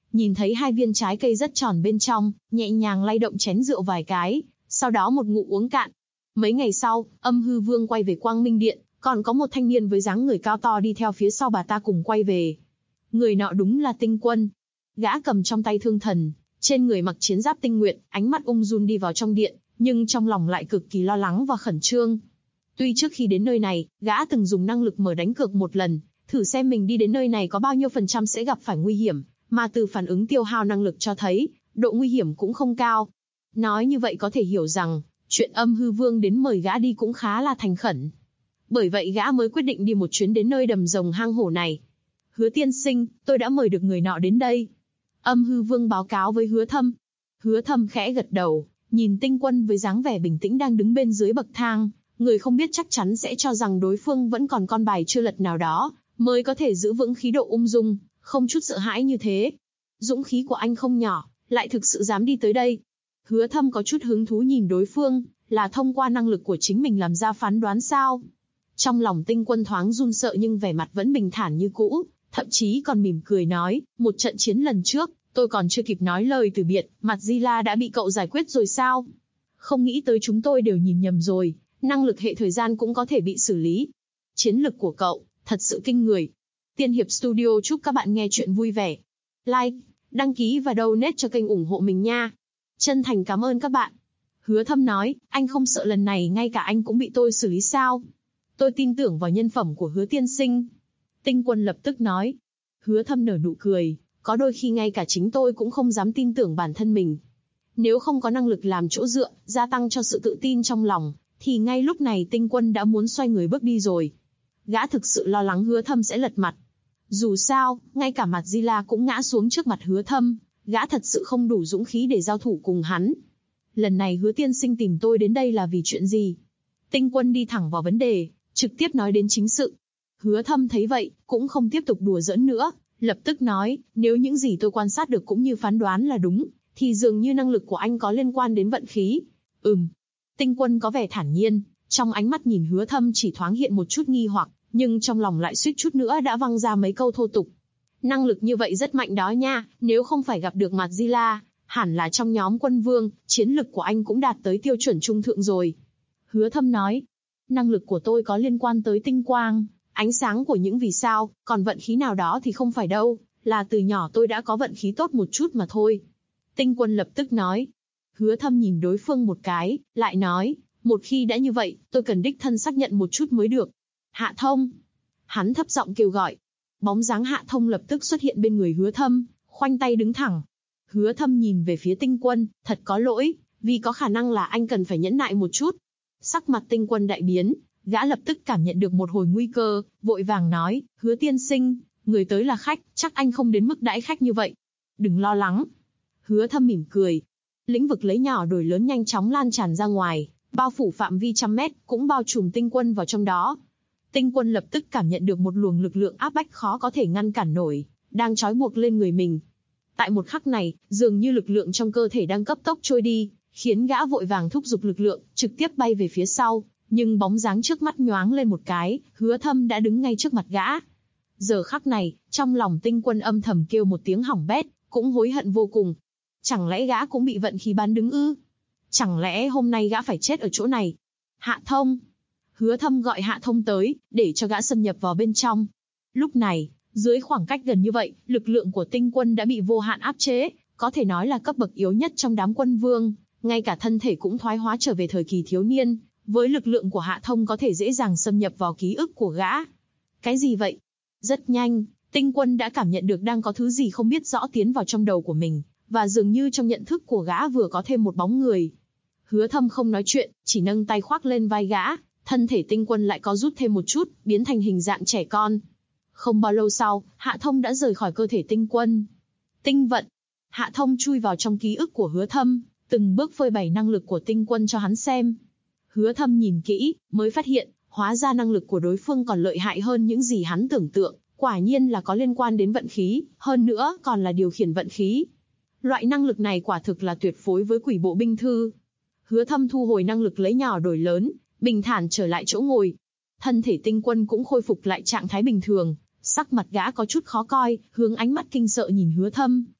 Speaker 2: nhìn thấy hai viên trái cây rất tròn bên trong, nhẹ nhàng lay động chén rượu vài cái, sau đó một ngụm uống cạn. Mấy ngày sau, Âm Hư Vương quay về Quang Minh Điện, còn có một thanh niên với dáng người cao to đi theo phía sau bà ta cùng quay về. Người nọ đúng là Tinh Quân. Gã cầm trong tay thương thần, trên người mặc chiến giáp tinh nguyện, ánh mắt ung dung đi vào trong điện, nhưng trong lòng lại cực kỳ lo lắng và khẩn trương. Tuy trước khi đến nơi này, gã từng dùng năng lực mở đánh cược một lần, thử xem mình đi đến nơi này có bao nhiêu phần trăm sẽ gặp phải nguy hiểm, mà từ phản ứng tiêu hao năng lực cho thấy, độ nguy hiểm cũng không cao. Nói như vậy có thể hiểu rằng, chuyện Âm Hư Vương đến mời gã đi cũng khá là thành khẩn. Bởi vậy gã mới quyết định đi một chuyến đến nơi đầm rồng hang hổ này. Hứa tiên sinh, tôi đã mời được người nọ đến đây. Âm Hư Vương báo cáo với Hứa Thâm. Hứa Thâm khẽ gật đầu, nhìn Tinh Quân với dáng vẻ bình tĩnh đang đứng bên dưới bậc thang. Người không biết chắc chắn sẽ cho rằng đối phương vẫn còn con bài chưa lật nào đó, mới có thể giữ vững khí độ ung dung, không chút sợ hãi như thế. Dũng khí của anh không nhỏ, lại thực sự dám đi tới đây. Hứa Thâm có chút hứng thú nhìn đối phương, là thông qua năng lực của chính mình làm ra phán đoán sao. Trong lòng Tinh Quân thoáng run sợ nhưng vẻ mặt vẫn bình thản như cũ, thậm chí còn mỉm cười nói, một trận chiến lần trước, tôi còn chưa kịp nói lời từ biệt, mặt Di La đã bị cậu giải quyết rồi sao? Không nghĩ tới chúng tôi đều nhìn nhầm rồi, năng lực hệ thời gian cũng có thể bị xử lý. Chiến lực của cậu, thật sự kinh người. Tiên Hiệp Studio chúc các bạn nghe chuyện vui vẻ. Like, đăng ký và donate cho kênh ủng hộ mình nha. Chân thành cảm ơn các bạn. Hứa Thâm nói, anh không sợ lần này ngay cả anh cũng bị tôi xử lý sao? Tôi tin tưởng vào nhân phẩm của Hứa tiên sinh. Tinh Quân lập tức nói. Hứa Thâm nở nụ cười, có đôi khi ngay cả chính tôi cũng không dám tin tưởng bản thân mình. Nếu không có năng lực làm chỗ dựa, gia tăng cho sự tự tin trong lòng, thì ngay lúc này Tinh Quân đã muốn xoay người bước đi rồi. Gã thực sự lo lắng Hứa Thâm sẽ lật mặt. Dù sao, ngay cả mặt Di La cũng ngã xuống trước mặt Hứa Thâm, gã thật sự không đủ dũng khí để giao thủ cùng hắn. Lần này Hứa tiên sinh tìm tôi đến đây là vì chuyện gì? Tinh Quân đi thẳng vào vấn đề, trực tiếp nói đến chính sự. Hứa Thâm thấy vậy, cũng không tiếp tục đùa giỡn nữa, lập tức nói, nếu những gì tôi quan sát được cũng như phán đoán là đúng, thì dường như năng lực của anh có liên quan đến vận khí. Tinh Quân có vẻ thản nhiên, trong ánh mắt nhìn Hứa Thâm chỉ thoáng hiện một chút nghi hoặc, nhưng trong lòng lại suýt chút nữa đã văng ra mấy câu thô tục. Năng lực như vậy rất mạnh đó nha, nếu không phải gặp được mặt Di La, hẳn là trong nhóm Quân Vương, chiến lực của anh cũng đạt tới tiêu chuẩn trung thượng rồi. Hứa Thâm nói, năng lực của tôi có liên quan tới tinh quang, ánh sáng của những vì sao, còn vận khí nào đó thì không phải đâu, là từ nhỏ tôi đã có vận khí tốt một chút mà thôi. Tinh Quân lập tức nói. Hứa Thâm nhìn đối phương một cái, lại nói, một khi đã như vậy, tôi cần đích thân xác nhận một chút mới được. Hạ Thông. Hắn thấp giọng kêu gọi. Bóng dáng Hạ Thông lập tức xuất hiện bên người Hứa Thâm, khoanh tay đứng thẳng. Hứa Thâm nhìn về phía Tinh Quân, thật có lỗi, vì có khả năng là anh cần phải nhẫn nại một chút. Sắc mặt Tinh Quân đại biến, gã lập tức cảm nhận được một hồi nguy cơ, vội vàng nói, Hứa tiên sinh, người tới là khách, chắc anh không đến mức đãi khách như vậy. Đừng lo lắng. Hứa Thâm mỉm cười. Lĩnh vực lấy nhỏ đổi lớn nhanh chóng lan tràn ra ngoài, bao phủ phạm vi 100 mét, cũng bao trùm Tinh Quân vào trong đó. Tinh Quân lập tức cảm nhận được một luồng lực lượng áp bách khó có thể ngăn cản nổi, đang trói buộc lên người mình. Tại một khắc này, dường như lực lượng trong cơ thể đang cấp tốc trôi đi, khiến gã vội vàng thúc giục lực lượng, trực tiếp bay về phía sau, nhưng bóng dáng trước mắt nhoáng lên một cái, Hứa Thâm đã đứng ngay trước mặt gã. Giờ khắc này, trong lòng Tinh Quân âm thầm kêu một tiếng hỏng bét, cũng hối hận vô cùng. Chẳng lẽ gã cũng bị vận khí bán đứng ư? Chẳng lẽ hôm nay gã phải chết ở chỗ này? Hạ Thông. Hứa Thâm gọi Hạ Thông tới, để cho gã xâm nhập vào bên trong. Lúc này, dưới khoảng cách gần như vậy, lực lượng của Tinh Quân đã bị vô hạn áp chế, có thể nói là cấp bậc yếu nhất trong đám quân vương, ngay cả thân thể cũng thoái hóa trở về thời kỳ thiếu niên, với lực lượng của Hạ Thông có thể dễ dàng xâm nhập vào ký ức của gã. Cái gì vậy? Rất nhanh, Tinh Quân đã cảm nhận được đang có thứ gì không biết rõ tiến vào trong đầu của mình, và dường như trong nhận thức của gã vừa có thêm một bóng người. Hứa Thâm không nói chuyện, chỉ nâng tay khoác lên vai gã, thân thể Tinh Quân lại có rút thêm một chút, biến thành hình dạng trẻ con. Không bao lâu sau, Hạ Thông đã rời khỏi cơ thể Tinh Quân. Tinh vận. Hạ Thông chui vào trong ký ức của Hứa Thâm, từng bước phơi bày năng lực của Tinh Quân cho hắn xem. Hứa Thâm nhìn kỹ, mới phát hiện, hóa ra năng lực của đối phương còn lợi hại hơn những gì hắn tưởng tượng, quả nhiên là có liên quan đến vận khí, hơn nữa còn là điều khiển vận khí. Loại năng lực này quả thực là tuyệt phối với Quỷ Bộ binh thư. Hứa Thâm thu hồi năng lực lấy nhỏ đổi lớn, bình thản trở lại chỗ ngồi. Thân thể Tinh Quân cũng khôi phục lại trạng thái bình thường, sắc mặt gã có chút khó coi, hướng ánh mắt kinh sợ nhìn Hứa Thâm,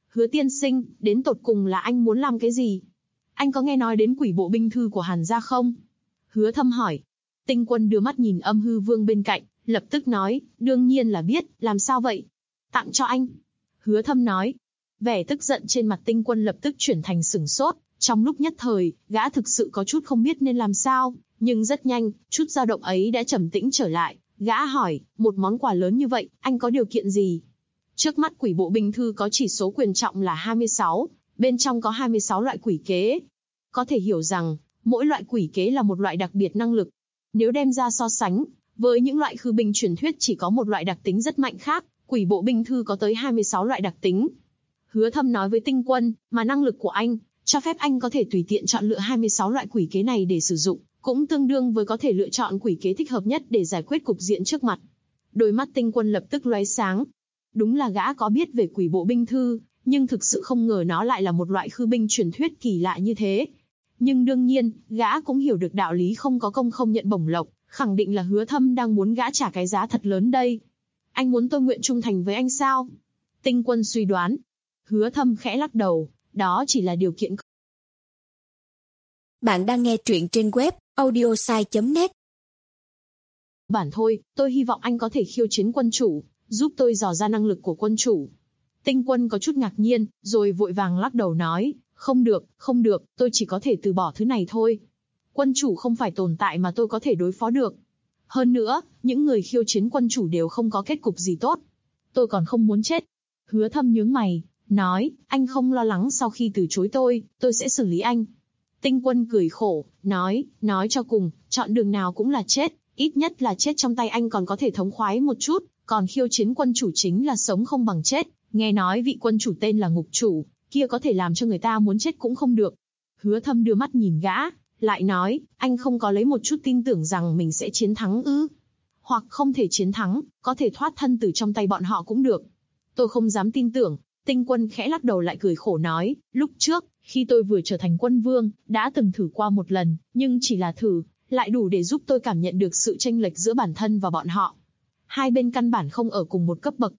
Speaker 2: Hứa tiên sinh, đến tột cùng là anh muốn làm cái gì? Anh có nghe nói đến quỷ bộ binh thư của Hàn gia không? Hứa Thâm hỏi. Tinh Quân đưa mắt nhìn Âm Hư Vương bên cạnh, lập tức nói, đương nhiên là biết, làm sao vậy? Tặng cho anh. Hứa Thâm nói. Vẻ tức giận trên mặt Tinh Quân lập tức chuyển thành sửng sốt, trong lúc nhất thời, gã thực sự có chút không biết nên làm sao, nhưng rất nhanh, chút dao động ấy đã trầm tĩnh trở lại. Gã hỏi, một món quà lớn như vậy, anh có điều kiện gì? Trước mắt quỷ bộ binh thư có chỉ số quyền trọng là 26, bên trong có 26 loại quỷ kế. Có thể hiểu rằng, mỗi loại quỷ kế là một loại đặc biệt năng lực. Nếu đem ra so sánh, với những loại khư binh truyền thuyết chỉ có một loại đặc tính rất mạnh khác, quỷ bộ binh thư có tới 26 loại đặc tính. Hứa Thâm nói với Tinh Quân, mà năng lực của anh, cho phép anh có thể tùy tiện chọn lựa 26 loại quỷ kế này để sử dụng, cũng tương đương với có thể lựa chọn quỷ kế thích hợp nhất để giải quyết cục diện trước mặt. Đôi mắt Tinh Quân lập tức lóe sáng. Đúng là gã có biết về quỷ bộ binh thư, nhưng thực sự không ngờ nó lại là một loại khư binh truyền thuyết kỳ lạ như thế. Nhưng đương nhiên, gã cũng hiểu được đạo lý không có công không nhận bổng lộc, khẳng định là Hứa Thâm đang muốn gã trả cái giá thật lớn đây. Anh muốn tôi nguyện trung thành với anh sao? Tinh Quân suy đoán. Hứa Thâm khẽ lắc đầu, đó chỉ là điều kiện.
Speaker 3: Bạn đang nghe truyện trên web audiosai.net.
Speaker 2: Bản thôi, tôi hy vọng anh có thể khiêu chiến quân chủ, giúp tôi dò ra năng lực của quân chủ. Tinh Quân có chút ngạc nhiên, rồi vội vàng lắc đầu nói, không được, tôi chỉ có thể từ bỏ thứ này thôi. Quân chủ không phải tồn tại mà tôi có thể đối phó được. Hơn nữa, những người khiêu chiến quân chủ đều không có kết cục gì tốt. Tôi còn không muốn chết. Hứa Thâm nhướng mày, nói, anh không lo lắng sau khi từ chối tôi sẽ xử lý anh. Tinh Quân cười khổ, nói cho cùng, chọn đường nào cũng là chết, ít nhất là chết trong tay anh còn có thể thống khoái một chút, còn khiêu chiến quân chủ chính là sống không bằng chết. Nghe nói vị quân chủ tên là Ngục Chủ, kia có thể làm cho người ta muốn chết cũng không được. Hứa Thâm đưa mắt nhìn gã, lại nói, anh không có lấy một chút tin tưởng rằng mình sẽ chiến thắng ư? Hoặc không thể chiến thắng, có thể thoát thân từ trong tay bọn họ cũng được. Tôi không dám tin tưởng. Tinh Quân khẽ lắc đầu lại cười khổ nói, lúc trước, khi tôi vừa trở thành quân vương, đã từng thử qua một lần, nhưng chỉ là thử, lại đủ để giúp tôi cảm nhận được sự chênh lệch giữa bản thân và bọn họ. Hai bên căn bản không ở cùng một cấp bậc.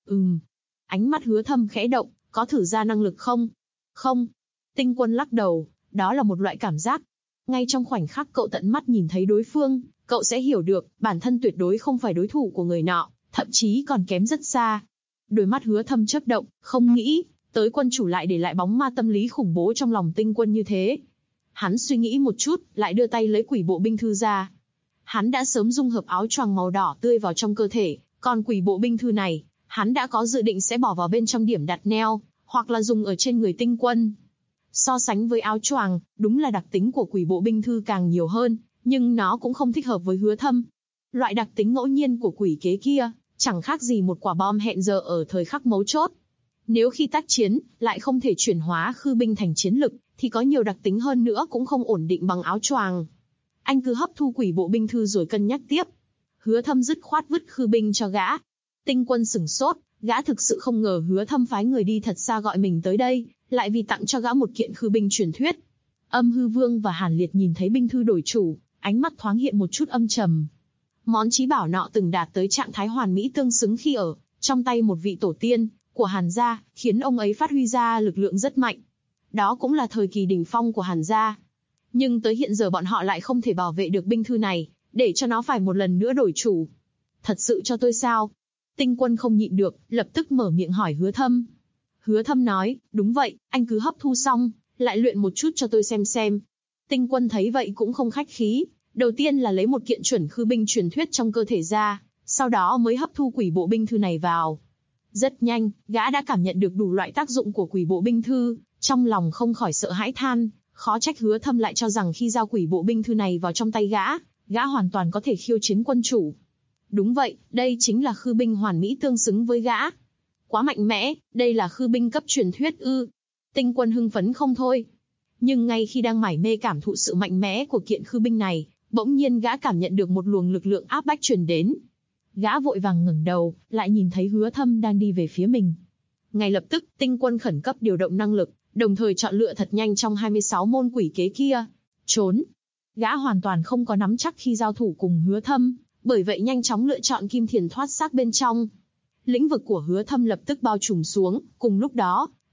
Speaker 2: Ánh mắt Hứa Thâm khẽ động, có thử ra năng lực không? Không. Tinh Quân lắc đầu, đó là một loại cảm giác. Ngay trong khoảnh khắc cậu tận mắt nhìn thấy đối phương, cậu sẽ hiểu được, bản thân tuyệt đối không phải đối thủ của người nọ, thậm chí còn kém rất xa. Đôi mắt Hứa Thâm chớp động, không nghĩ tới quân chủ lại để lại bóng ma tâm lý khủng bố trong lòng Tinh Quân như thế. Hắn suy nghĩ một chút, lại đưa tay lấy quỷ bộ binh thư ra. Hắn đã sớm dung hợp áo choàng màu đỏ tươi vào trong cơ thể, còn quỷ bộ binh thư này, hắn đã có dự định sẽ bỏ vào bên trong điểm đặt neo, hoặc là dùng ở trên người Tinh Quân. So sánh với áo choàng, đúng là đặc tính của quỷ bộ binh thư càng nhiều hơn, nhưng nó cũng không thích hợp với Hứa Thâm. Loại đặc tính ngẫu nhiên của quỷ kế kia, chẳng khác gì một quả bom hẹn giờ ở thời khắc mấu chốt. Nếu khi tác chiến, lại không thể chuyển hóa khư binh thành chiến lực, thì có nhiều đặc tính hơn nữa cũng không ổn định bằng áo choàng. Anh cứ hấp thu quỷ bộ binh thư rồi cân nhắc tiếp. Hứa Thâm dứt khoát vứt khư binh cho gã. Tinh Quân sửng sốt, gã thực sự không ngờ Hứa Thâm phái người đi thật xa gọi mình tới đây, lại vì tặng cho gã một kiện khư binh truyền thuyết. Âm Hư Vương và Hàn Liệt nhìn thấy binh thư đổi chủ, ánh mắt thoáng hiện một chút âm trầm. Món chí bảo nọ từng đạt tới trạng thái hoàn mỹ tương xứng khi ở trong tay một vị tổ tiên của Hàn gia, khiến ông ấy phát huy ra lực lượng rất mạnh. Đó cũng là thời kỳ đỉnh phong của Hàn gia. Nhưng tới hiện giờ bọn họ lại không thể bảo vệ được binh thư này, để cho nó phải một lần nữa đổi chủ. Thật sự cho tôi sao? Tinh Quân không nhịn được, lập tức mở miệng hỏi Hứa Thâm. Hứa Thâm nói, đúng vậy, anh cứ hấp thu xong, lại luyện một chút cho tôi xem. Tinh Quân thấy vậy cũng không khách khí, đầu tiên là lấy một kiện chuẩn khư binh truyền thuyết trong cơ thể ra, sau đó mới hấp thu quỷ bộ binh thư này vào. Rất nhanh, gã đã cảm nhận được đủ loại tác dụng của quỷ bộ binh thư, trong lòng không khỏi sợ hãi than, khó trách Hứa Thâm lại cho rằng khi giao quỷ bộ binh thư này vào trong tay gã hoàn toàn có thể khiêu chiến quân chủ. Đúng vậy, đây chính là khư binh hoàn mỹ tương xứng với gã. Quá mạnh mẽ, đây là khư binh cấp truyền thuyết ư? Tinh Quân hưng phấn không thôi. Nhưng ngay khi đang mải mê cảm thụ sự mạnh mẽ của kiện khư binh này, bỗng nhiên gã cảm nhận được một luồng lực lượng áp bách truyền đến. Gã vội vàng ngẩng đầu, lại nhìn thấy Hứa Thâm đang đi về phía mình. Ngay lập tức, Tinh Quân khẩn cấp điều động năng lực, đồng thời chọn lựa thật nhanh trong 26 môn quỷ kế kia. Trốn. Gã hoàn toàn không có nắm chắc khi giao thủ cùng Hứa Thâm, bởi vậy nhanh chóng lựa chọn kim thiền thoát xác bên trong. Lĩnh vực của Hứa Thâm lập tức bao trùm xuống, cùng lúc đó,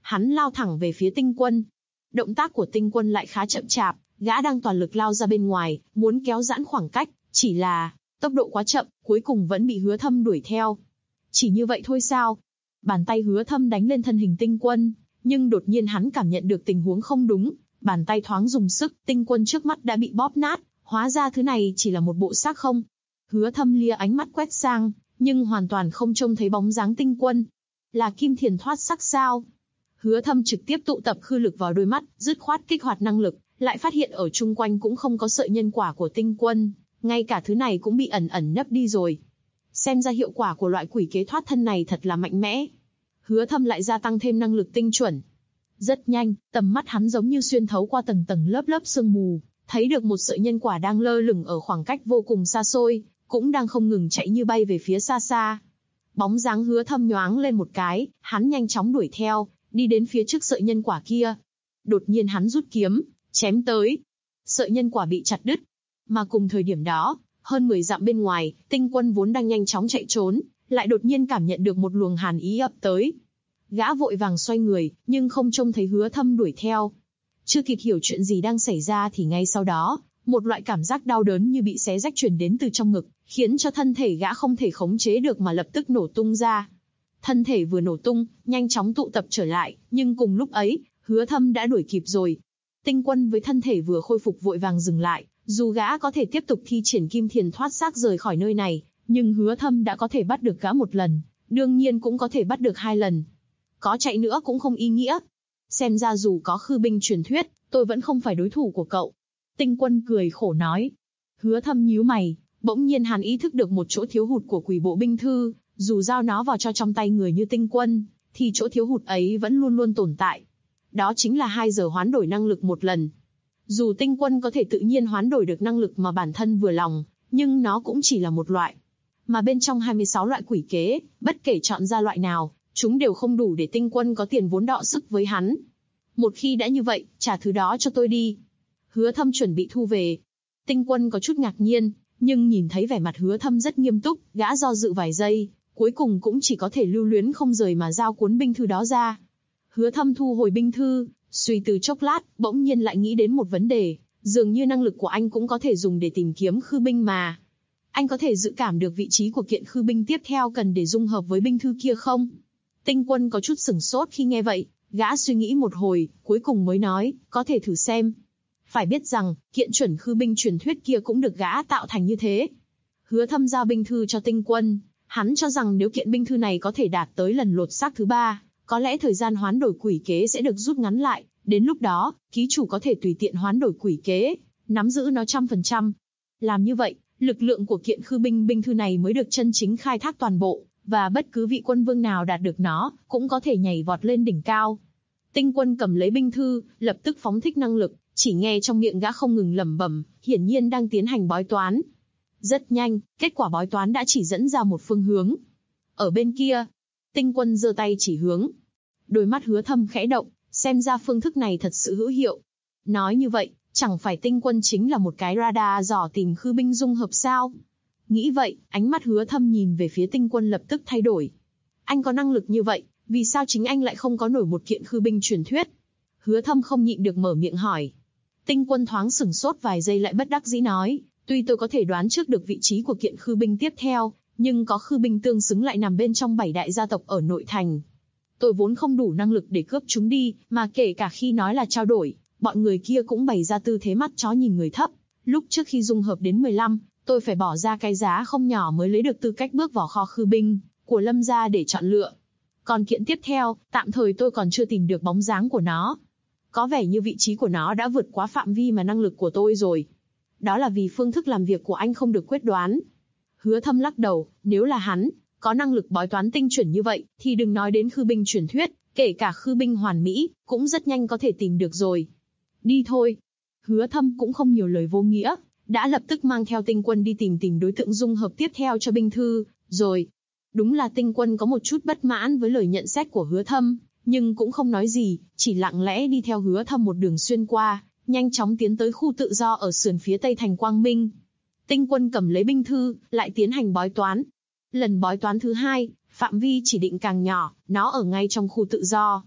Speaker 2: hắn lao thẳng về phía Tinh Quân. Động tác của Tinh Quân lại khá chậm chạp, gã đang toàn lực lao ra bên ngoài, muốn kéo giãn khoảng cách, chỉ là tốc độ quá chậm, cuối cùng vẫn bị Hứa Thâm đuổi theo. Chỉ như vậy thôi sao? Bàn tay Hứa Thâm đánh lên thân hình Tinh Quân, nhưng đột nhiên hắn cảm nhận được tình huống không đúng, bàn tay thoáng dùng sức, Tinh Quân trước mắt đã bị bóp nát, hóa ra thứ này chỉ là một bộ xác không. Hứa Thâm lia ánh mắt quét sang, nhưng hoàn toàn không trông thấy bóng dáng Tinh Quân. Là Kim Thiền thoát sắc sao? Hứa Thâm trực tiếp tụ tập khư lực vào đôi mắt, dứt khoát kích hoạt năng lực, lại phát hiện ở chung quanh cũng không có sợi nhân quả của Tinh Quân, ngay cả thứ này cũng bị ẩn ẩn nấp đi rồi. Xem ra hiệu quả của loại quỷ kế thoát thân này thật là mạnh mẽ. Hứa Thâm lại gia tăng thêm năng lực tinh chuẩn. Rất nhanh, tầm mắt hắn giống như xuyên thấu qua tầng tầng lớp lớp sương mù, thấy được một sợi nhân quả đang lơ lửng ở khoảng cách vô cùng xa xôi, cũng đang không ngừng chạy như bay về phía xa xa. Bóng dáng Hứa Thâm nhoáng lên một cái, hắn nhanh chóng đuổi theo, đi đến phía trước sợi nhân quả kia. Đột nhiên hắn rút kiếm, chém tới. Sợi nhân quả bị chặt đứt. Mà cùng thời điểm đó, hơn 10 dặm bên ngoài, Tinh Quân vốn đang nhanh chóng chạy trốn, lại đột nhiên cảm nhận được một luồng hàn ý ập tới. Gã vội vàng xoay người, nhưng không trông thấy Hứa Thâm đuổi theo. Chưa kịp hiểu chuyện gì đang xảy ra thì ngay sau đó, một loại cảm giác đau đớn như bị xé rách truyền đến từ trong ngực, khiến cho thân thể gã không thể khống chế được mà lập tức nổ tung ra. Thân thể vừa nổ tung, nhanh chóng tụ tập trở lại, nhưng cùng lúc ấy, Hứa Thâm đã đuổi kịp rồi. Tinh Quân với thân thể vừa khôi phục vội vàng dừng lại, dù gã có thể tiếp tục thi triển Kim Thiền thoát xác rời khỏi nơi này, nhưng Hứa Thâm đã có thể bắt được gã một lần, đương nhiên cũng có thể bắt được 2 lần. Có chạy nữa cũng không ý nghĩa. Xem ra dù có khư binh truyền thuyết, tôi vẫn không phải đối thủ của cậu. Tinh Quân cười khổ nói. Hứa Thâm nhíu mày, bỗng nhiên hắn ý thức được một chỗ thiếu hụt của quỷ bộ binh thư, dù giao nó vào cho trong tay người như Tinh Quân, thì chỗ thiếu hụt ấy vẫn luôn luôn tồn tại. Đó chính là 2 giờ hoán đổi năng lực một lần. Dù Tinh Quân có thể tự nhiên hoán đổi được năng lực mà bản thân vừa lòng, nhưng nó cũng chỉ là một loại. Mà bên trong 26 loại quỷ kế, bất kể chọn ra loại nào, chúng đều không đủ để Tinh Quân có tiền vốn đọ sức với hắn. Một khi đã như vậy, trả thứ đó cho tôi đi. Hứa Thâm chuẩn bị thu về. Tinh Quân có chút ngạc nhiên, nhưng nhìn thấy vẻ mặt Hứa Thâm rất nghiêm túc, gã do dự vài giây, cuối cùng cũng chỉ có thể lưu luyến không rời mà giao cuốn binh thư đó ra. Hứa Thâm thu hồi binh thư, suy tư chốc lát, bỗng nhiên lại nghĩ đến một vấn đề, dường như năng lực của anh cũng có thể dùng để tìm kiếm khư binh mà. Anh có thể dự cảm được vị trí của kiện khư binh tiếp theo cần để dung hợp với binh thư kia không? Tinh Quân có chút sửng sốt khi nghe vậy, gã suy nghĩ một hồi, cuối cùng mới nói, có thể thử xem. Phải biết rằng, kiện chuẩn khư binh truyền thuyết kia cũng được gã tạo thành như thế. Hứa Thâm giao binh thư cho Tinh Quân, hắn cho rằng nếu kiện binh thư này có thể đạt tới lần lột xác thứ 3, có lẽ thời gian hoán đổi quỷ kế sẽ được rút ngắn lại, đến lúc đó, ký chủ có thể tùy tiện hoán đổi quỷ kế, nắm giữ nó 100%. Làm như vậy, lực lượng của kiện khư binh binh thư này mới được chân chính khai thác toàn bộ, và bất cứ vị quân vương nào đạt được nó, cũng có thể nhảy vọt lên đỉnh cao. Tinh Quân cầm lấy binh thư, lập tức phóng thích năng lực, chỉ nghe trong miệng gã không ngừng lẩm bẩm, hiển nhiên đang tiến hành bói toán. Rất nhanh, kết quả bói toán đã chỉ dẫn ra một phương hướng. Ở bên kia, Tinh Quân giơ tay chỉ hướng. Đôi mắt Hứa Thâm khẽ động, xem ra phương thức này thật sự hữu hiệu. Nói như vậy, chẳng phải Tinh Quân chính là một cái radar dò tìm khư binh dung hợp sao? Nghĩ vậy, ánh mắt Hứa Thâm nhìn về phía Tinh Quân lập tức thay đổi. Anh có năng lực như vậy, vì sao chính anh lại không có nổi một kiện khư binh truyền thuyết? Hứa Thâm không nhịn được mở miệng hỏi. Tinh Quân thoáng sửng sốt vài giây lại bất đắc dĩ nói, tuy tôi có thể đoán trước được vị trí của kiện khư binh tiếp theo, nhưng có khư binh tương xứng lại nằm bên trong 7 đại gia tộc ở nội thành. Tôi vốn không đủ năng lực để cướp chúng đi, mà kể cả khi nói là trao đổi, bọn người kia cũng bày ra tư thế mắt chó nhìn người thấp. Lúc trước khi dung hợp đến 15, tôi phải bỏ ra cái giá không nhỏ mới lấy được tư cách bước vào kho khư binh của Lâm gia để chọn lựa. Còn kiện tiếp theo, tạm thời tôi còn chưa tìm được bóng dáng của nó. Có vẻ như vị trí của nó đã vượt quá phạm vi mà năng lực của tôi rồi. Đó là vì phương thức làm việc của anh không được quyết đoán. Hứa Thâm lắc đầu, nếu là hắn, có năng lực bói toán tinh chuẩn như vậy, thì đừng nói đến khư binh truyền thuyết, kể cả khư binh hoàn mỹ, cũng rất nhanh có thể tìm được rồi. Đi thôi. Hứa Thâm cũng không nhiều lời vô nghĩa, đã lập tức mang theo Tinh Quân đi tìm đối tượng dung hợp tiếp theo cho binh thư, rồi. Đúng là Tinh Quân có một chút bất mãn với lời nhận xét của Hứa Thâm, nhưng cũng không nói gì, chỉ lặng lẽ đi theo Hứa Thâm một đường xuyên qua, nhanh chóng tiến tới khu tự do ở sườn phía tây thành Quang Minh. Tinh Quân cầm lấy binh thư, lại tiến hành bói toán. Lần bói toán thứ 2, phạm vi chỉ định càng nhỏ, nó ở ngay trong khu tự do.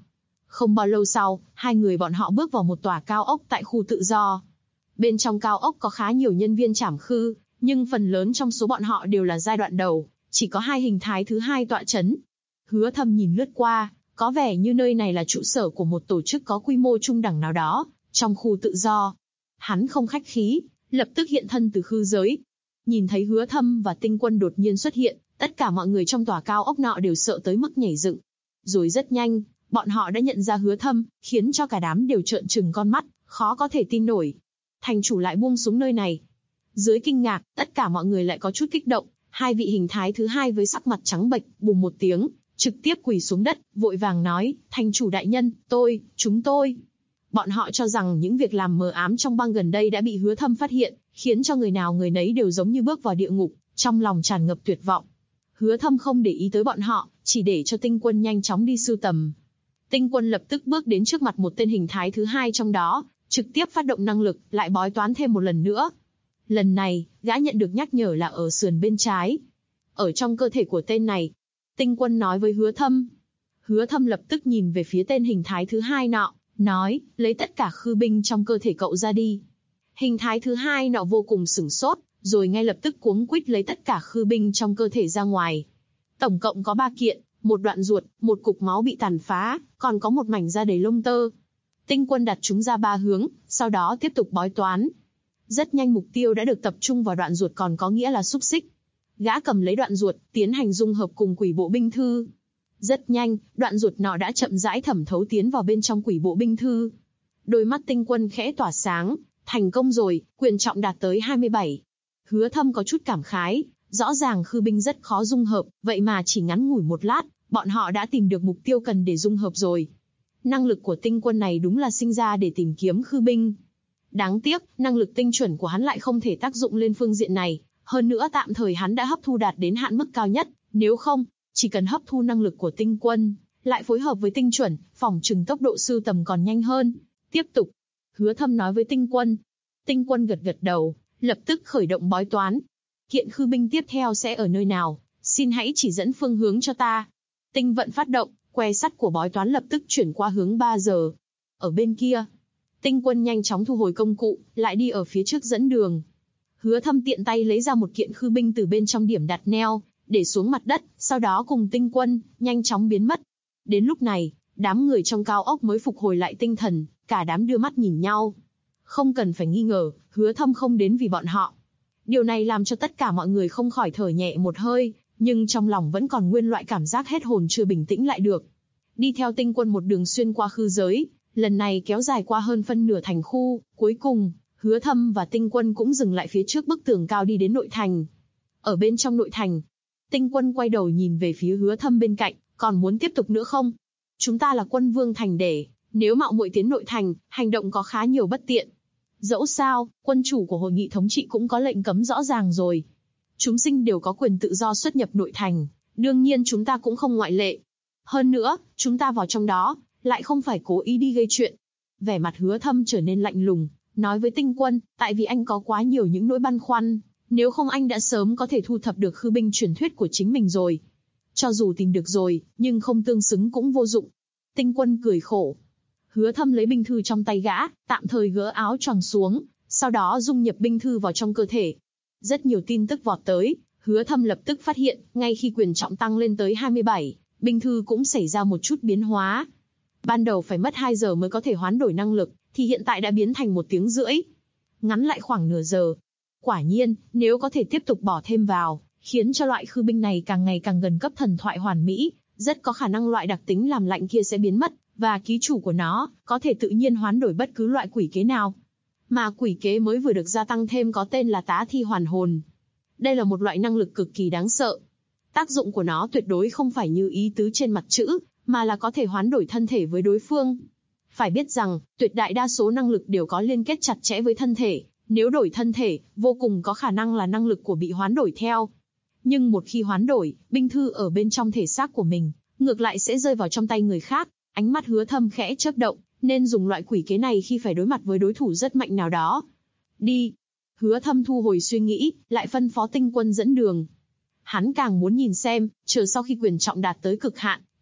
Speaker 2: Không bao lâu sau, hai người bọn họ bước vào một tòa cao ốc tại khu tự do. Bên trong cao ốc có khá nhiều nhân viên trảm khư, nhưng phần lớn trong số bọn họ đều là giai đoạn đầu, chỉ có hai hình thái thứ hai tọa chấn. Hứa Thâm nhìn lướt qua, có vẻ như nơi này là trụ sở của một tổ chức có quy mô trung đẳng nào đó, trong khu tự do. Hắn không khách khí, lập tức hiện thân từ khư giới. Nhìn thấy Hứa Thâm và Tinh Quân đột nhiên xuất hiện, tất cả mọi người trong tòa cao ốc nọ đều sợ tới mức nhảy dựng. Rồi rất nhanh, bọn họ đã nhận ra Hứa Thâm, khiến cho cả đám đều trợn trừng con mắt, khó có thể tin nổi. Thành chủ lại buông xuống nơi này. Dưới kinh ngạc, tất cả mọi người lại có chút kích động, hai vị hình thái thứ hai với sắc mặt trắng bệch, bùm một tiếng, trực tiếp quỳ xuống đất, vội vàng nói, thành chủ đại nhân, chúng tôi. Bọn họ cho rằng những việc làm mờ ám trong bang gần đây đã bị Hứa Thâm phát hiện, khiến cho người nào người nấy đều giống như bước vào địa ngục, trong lòng tràn ngập tuyệt vọng. Hứa Thâm không để ý tới bọn họ, chỉ để cho Tinh Quân nhanh chóng đi sưu tầm. Tinh Quân lập tức bước đến trước mặt một tên hình thái thứ hai trong đó, trực tiếp phát động năng lực, lại bói toán thêm một lần nữa. Lần này, gã nhận được nhắc nhở là ở sườn bên trái. Ở trong cơ thể của tên này, Tinh Quân nói với Hứa Thâm. Hứa Thâm lập tức nhìn về phía tên hình thái thứ hai nọ, nói, lấy tất cả khư binh trong cơ thể cậu ra đi. Hình thái thứ hai nọ vô cùng sửng sốt, rồi ngay lập tức cuống quýt lấy tất cả khư binh trong cơ thể ra ngoài. Tổng cộng có 3 kiện, một đoạn ruột, một cục máu bị tàn phá, còn có một mảnh da đầy lông tơ. Tinh Quân đặt chúng ra 3 hướng, sau đó tiếp tục bói toán. Rất nhanh mục tiêu đã được tập trung vào đoạn ruột, còn có nghĩa là xúc xích. Gã cầm lấy đoạn ruột, tiến hành dung hợp cùng quỷ bộ binh thư. Rất nhanh, đoạn ruột nọ đã chậm rãi thẩm thấu tiến vào bên trong quỷ bộ binh thư. Đôi mắt Tinh Quân khẽ tỏa sáng, thành công rồi, quyền trọng đạt tới 27. Hứa Thâm có chút cảm khái, rõ ràng khư binh rất khó dung hợp, vậy mà chỉ ngắn ngủi một lát, bọn họ đã tìm được mục tiêu cần để dung hợp rồi. Năng lực của Tinh Quân này đúng là sinh ra để tìm kiếm khư binh. Đáng tiếc, năng lực tinh chuẩn của hắn lại không thể tác dụng lên phương diện này, hơn nữa tạm thời hắn đã hấp thu đạt đến hạn mức cao nhất, nếu không, chỉ cần hấp thu năng lực của Tinh Quân, lại phối hợp với tinh chuẩn, phỏng chừng tốc độ sưu tầm còn nhanh hơn. Tiếp tục, Hứa Thâm nói với Tinh Quân. Tinh Quân gật gật đầu, lập tức khởi động bói toán. Kiện khư binh tiếp theo sẽ ở nơi nào, xin hãy chỉ dẫn phương hướng cho ta. Tinh vận phát động, que sắt của bói toán lập tức chuyển qua hướng 3 giờ. Ở bên kia, Tinh Quân nhanh chóng thu hồi công cụ, lại đi ở phía trước dẫn đường. Hứa Thâm tiện tay lấy ra một kiện khư binh từ bên trong điểm đặt neo, để xuống mặt đất, sau đó cùng Tinh Quân nhanh chóng biến mất. Đến lúc này, đám người trong cao ốc mới phục hồi lại tinh thần, cả đám đưa mắt nhìn nhau. Không cần phải nghi ngờ, Hứa Thâm không đến vì bọn họ. Điều này làm cho tất cả mọi người không khỏi thở nhẹ một hơi, nhưng trong lòng vẫn còn nguyên loại cảm giác hết hồn chưa bình tĩnh lại được. Đi theo Tinh Quân một đường xuyên qua khư giới, lần này kéo dài qua hơn phân nửa thành khu, cuối cùng, Hứa Thâm và Tinh Quân cũng dừng lại phía trước bức tường cao đi đến nội thành. Ở bên trong nội thành, Tinh Quân quay đầu nhìn về phía Hứa Thâm bên cạnh, còn muốn tiếp tục nữa không? Chúng ta là quân vương thành để, nếu mạo muội tiến nội thành, hành động có khá nhiều bất tiện. Dẫu sao, quân chủ của hội nghị thống trị cũng có lệnh cấm rõ ràng rồi. Chúng sinh đều có quyền tự do xuất nhập nội thành, đương nhiên chúng ta cũng không ngoại lệ. Hơn nữa, chúng ta vào trong đó, lại không phải cố ý đi gây chuyện. Vẻ mặt Hứa Thâm trở nên lạnh lùng, nói với Tinh Quân, tại vì anh có quá nhiều những nỗi băn khoăn, nếu không anh đã sớm có thể thu thập được khư binh truyền thuyết của chính mình rồi. Cho dù tìm được rồi, nhưng không tương xứng cũng vô dụng. Tinh Quân cười khổ. Hứa Thâm lấy binh thư trong tay gã, tạm thời gỡ áo choàng xuống, sau đó dung nhập binh thư vào trong cơ thể. Rất nhiều tin tức vọt tới, Hứa Thâm lập tức phát hiện, ngay khi quyền trọng tăng lên tới 27, binh thư cũng xảy ra một chút biến hóa. Ban đầu phải mất 2 giờ mới có thể hoán đổi năng lực, thì hiện tại đã biến thành 1 tiếng rưỡi. Ngắn lại khoảng nửa giờ. Quả nhiên, nếu có thể tiếp tục bỏ thêm vào, khiến cho loại khư binh này càng ngày càng gần cấp thần thoại hoàn mỹ, rất có khả năng loại đặc tính làm lạnh kia sẽ biến mất, và ký chủ của nó có thể tự nhiên hoán đổi bất cứ loại quỷ kế nào. Mà quỷ kế mới vừa được gia tăng thêm có tên là tá thi hoàn hồn. Đây là một loại năng lực cực kỳ đáng sợ. Tác dụng của nó tuyệt đối không phải như ý tứ trên mặt chữ, mà là có thể hoán đổi thân thể với đối phương. Phải biết rằng, tuyệt đại đa số năng lực đều có liên kết chặt chẽ với thân thể, nếu đổi thân thể, vô cùng có khả năng là năng lực của bị hoán đổi theo. Nhưng một khi hoán đổi, binh thư ở bên trong thể xác của mình, ngược lại sẽ rơi vào trong tay người khác. Ánh mắt Hứa Thâm khẽ chớp động, nên dùng loại quỷ kế này khi phải đối mặt với đối thủ rất mạnh nào đó. Đi. Hứa Thâm thu hồi suy nghĩ, lại phân phó Tinh Quân dẫn đường. Hắn càng muốn nhìn xem, chờ sau khi quyền trọng đạt tới cực hạn,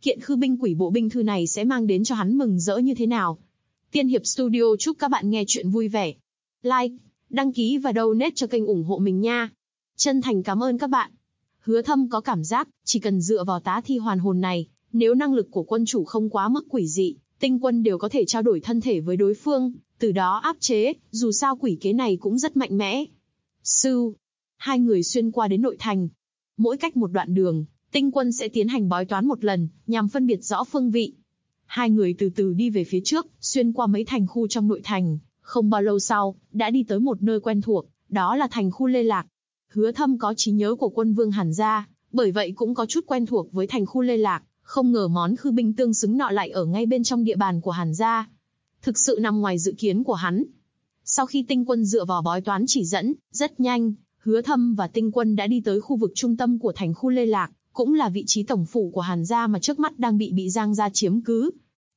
Speaker 2: kiện khư binh quỷ bộ binh thư này sẽ mang đến cho hắn mừng rỡ như thế nào. Tiên Hiệp Studio chúc các bạn nghe chuyện vui vẻ. Like, đăng ký và donate cho kênh ủng hộ mình nha. Chân thành cảm ơn các bạn. Hứa Thâm có cảm giác, chỉ cần dựa vào tá thi hoàn hồn này, nếu năng lực của quân chủ không quá mức quỷ dị, Tinh Quân đều có thể trao đổi thân thể với đối phương, từ đó áp chế, dù sao quỷ kế này cũng rất mạnh mẽ. Sưu, hai người xuyên qua đến nội thành. Mỗi cách một đoạn đường, Tinh Quân sẽ tiến hành bói toán một lần, nhằm phân biệt rõ phương vị. Hai người từ từ đi về phía trước, xuyên qua mấy thành khu trong nội thành, không bao lâu sau, đã đi tới một nơi quen thuộc, đó là thành khu Lê Lạc. Hứa Thâm có trí nhớ của quân vương Hàn gia, bởi vậy cũng có chút quen thuộc với thành khu Lê Lạc, không ngờ món khư binh tương xứng nọ lại ở ngay bên trong địa bàn của Hàn gia. Thực sự nằm ngoài dự kiến của hắn. Sau khi Tinh Quân dựa vào bói toán chỉ dẫn, rất nhanh, Hứa Thâm và Tinh Quân đã đi tới khu vực trung tâm của thành khu Lê Lạc, cũng là vị trí tổng phủ của Hàn gia mà trước mắt đang bị Giang gia chiếm cứ.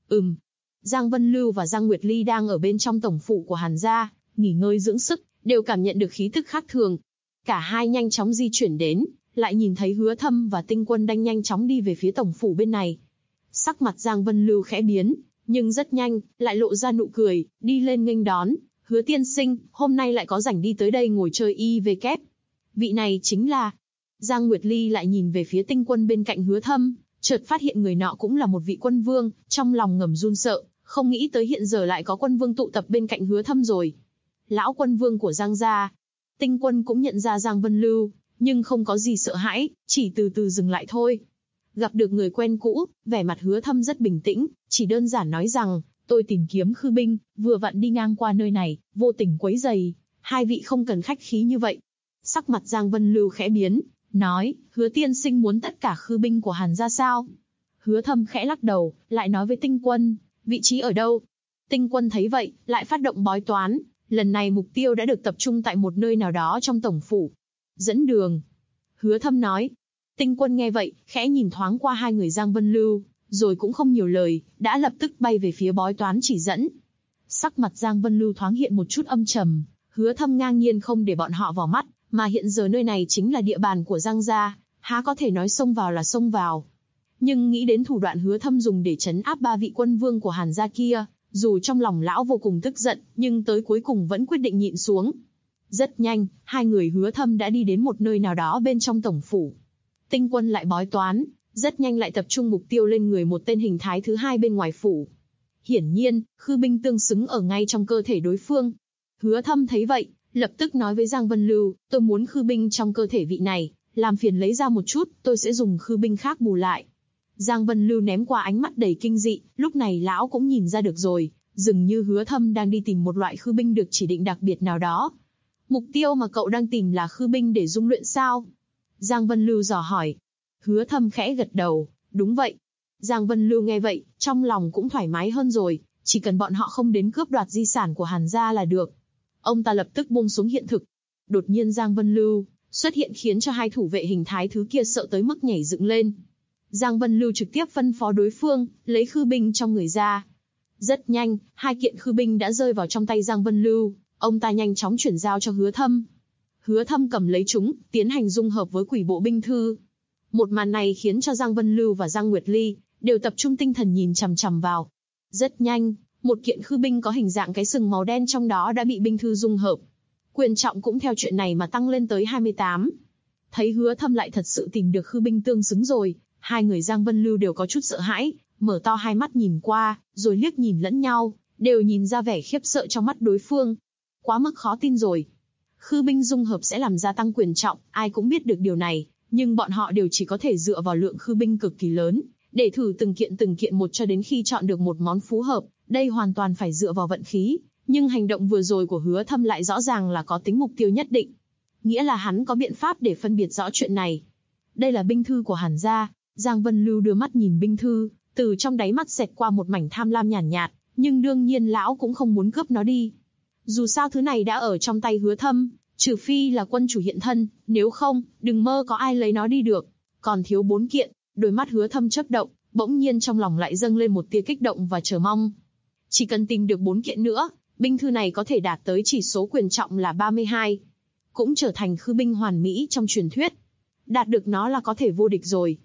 Speaker 2: Giang Vân Lưu và Giang Nguyệt Ly đang ở bên trong tổng phủ của Hàn gia, nghỉ ngơi dưỡng sức, đều cảm nhận được khí tức khác thường. Cả hai nhanh chóng di chuyển đến, lại nhìn thấy Hứa Thâm và Tinh Quân đang nhanh chóng đi về phía tổng phủ bên này. Sắc mặt Giang Vân Lưu khẽ biến, nhưng rất nhanh, lại lộ ra nụ cười, đi lên nghênh đón. Hứa tiên sinh, hôm nay lại có rảnh đi tới đây ngồi chơi IVK. Vị này chính là... Giang Nguyệt Ly lại nhìn về phía Tinh Quân bên cạnh Hứa Thâm, chợt phát hiện người nọ cũng là một vị quân vương, trong lòng ngầm run sợ, không nghĩ tới hiện giờ lại có quân vương tụ tập bên cạnh Hứa Thâm rồi. Lão quân vương của Giang gia. Tinh Quân cũng nhận ra Giang Vân Lưu, nhưng không có gì sợ hãi, chỉ từ từ dừng lại thôi. Gặp được người quen cũ, vẻ mặt Hứa Thâm rất bình tĩnh, chỉ đơn giản nói rằng, tôi tìm kiếm khư binh, vừa vặn đi ngang qua nơi này, vô tình quấy rầy, hai vị không cần khách khí như vậy. Sắc mặt Giang Vân Lưu khẽ biến, nói, Hứa tiên sinh muốn tất cả khư binh của Hàn gia sao? Hứa Thâm khẽ lắc đầu, lại nói với Tinh Quân, vị trí ở đâu? Tinh Quân thấy vậy, lại phát động bói toán, lần này mục tiêu đã được tập trung tại một nơi nào đó trong tổng phủ. Dẫn đường. Hứa Thâm nói. Tinh Quân nghe vậy, khẽ nhìn thoáng qua hai người Giang Vân Lưu, rồi cũng không nhiều lời, đã lập tức bay về phía bói toán chỉ dẫn. Sắc mặt Giang Vân Lưu thoáng hiện một chút âm trầm, Hứa Thâm ngang nhiên không để bọn họ vào mắt, mà hiện giờ nơi này chính là địa bàn của Giang gia, há có thể nói xông vào là xông vào. Nhưng nghĩ đến thủ đoạn Hứa Thâm dùng để trấn áp ba vị quân vương của Hàn gia kia, dù trong lòng lão vô cùng tức giận, nhưng tới cuối cùng vẫn quyết định nhịn xuống. Rất nhanh, hai người Hứa Thâm đã đi đến một nơi nào đó bên trong tổng phủ. Tinh Quân lại bói toán, rất nhanh lại tập trung mục tiêu lên người một tên hình thái thứ hai bên ngoài phủ. Hiển nhiên, khư binh tương xứng ở ngay trong cơ thể đối phương. Hứa Thâm thấy vậy, lập tức nói với Giang Vân Lưu, tôi muốn khư binh trong cơ thể vị này, làm phiền lấy ra một chút, tôi sẽ dùng khư binh khác bù lại. Giang Vân Lưu ném qua ánh mắt đầy kinh dị, lúc này lão cũng nhìn ra được rồi, dường như Hứa Thâm đang đi tìm một loại khư binh được chỉ định đặc biệt nào đó. Mục tiêu mà cậu đang tìm là khư binh để dung luyện sao? Giang Vân Lưu dò hỏi. Hứa Thâm khẽ gật đầu, đúng vậy. Giang Vân Lưu nghe vậy, trong lòng cũng thoải mái hơn rồi, chỉ cần bọn họ không đến cướp đoạt di sản của Hàn gia là được. Ông ta lập tức buông xuống hiện thực. Đột nhiên Giang Vân Lưu xuất hiện khiến cho hai thủ vệ hình thái thứ kia sợ tới mức nhảy dựng lên. Giang Vân Lưu trực tiếp phân phó đối phương, lấy khư binh trong người ra. Rất nhanh, hai kiện khư binh đã rơi vào trong tay Giang Vân Lưu, ông ta nhanh chóng chuyển giao cho Hứa Thâm. Hứa Thâm cầm lấy chúng, tiến hành dung hợp với quỷ bộ binh thư. Một màn này khiến cho Giang Vân Lưu và Giang Nguyệt Ly đều tập trung tinh thần nhìn chằm chằm vào. Rất nhanh, một kiện khư binh có hình dạng cái sừng màu đen trong đó đã bị binh thư dung hợp. Quyền trọng cũng theo chuyện này mà tăng lên tới 28. Thấy Hứa Thâm lại thật sự tìm được khư binh tương xứng rồi, hai người Giang Vân Lưu đều có chút sợ hãi, mở to hai mắt nhìn qua, rồi liếc nhìn lẫn nhau, đều nhìn ra vẻ khiếp sợ trong mắt đối phương. Quá mức khó tin rồi. Khư binh dung hợp sẽ làm gia tăng quyền trọng, ai cũng biết được điều này, nhưng bọn họ đều chỉ có thể dựa vào lượng khư binh cực kỳ lớn, để thử từng kiện một cho đến khi chọn được một món phù hợp, đây hoàn toàn phải dựa vào vận khí, nhưng hành động vừa rồi của Hứa Thâm lại rõ ràng là có tính mục tiêu nhất định. Nghĩa là hắn có biện pháp để phân biệt rõ chuyện này. Đây là binh thư của Hàn gia. Giang Vân Lưu đưa mắt nhìn binh thư, từ trong đáy mắt xẹt qua một mảnh tham lam nhàn nhạt, nhưng đương nhiên lão cũng không muốn cướp nó đi. Dù sao thứ này đã ở trong tay Hứa Thâm, trừ phi là quân chủ hiện thân, nếu không, đừng mơ có ai lấy nó đi được. Còn thiếu 4 kiện, đôi mắt Hứa Thâm chớp động, bỗng nhiên trong lòng lại dâng lên một tia kích động và chờ mong. Chỉ cần tìm được 4 kiện nữa, binh thư này có thể đạt tới chỉ số quyền trọng là 32. Cũng trở thành khư binh hoàn mỹ trong truyền thuyết. Đạt được nó là có thể vô địch rồi.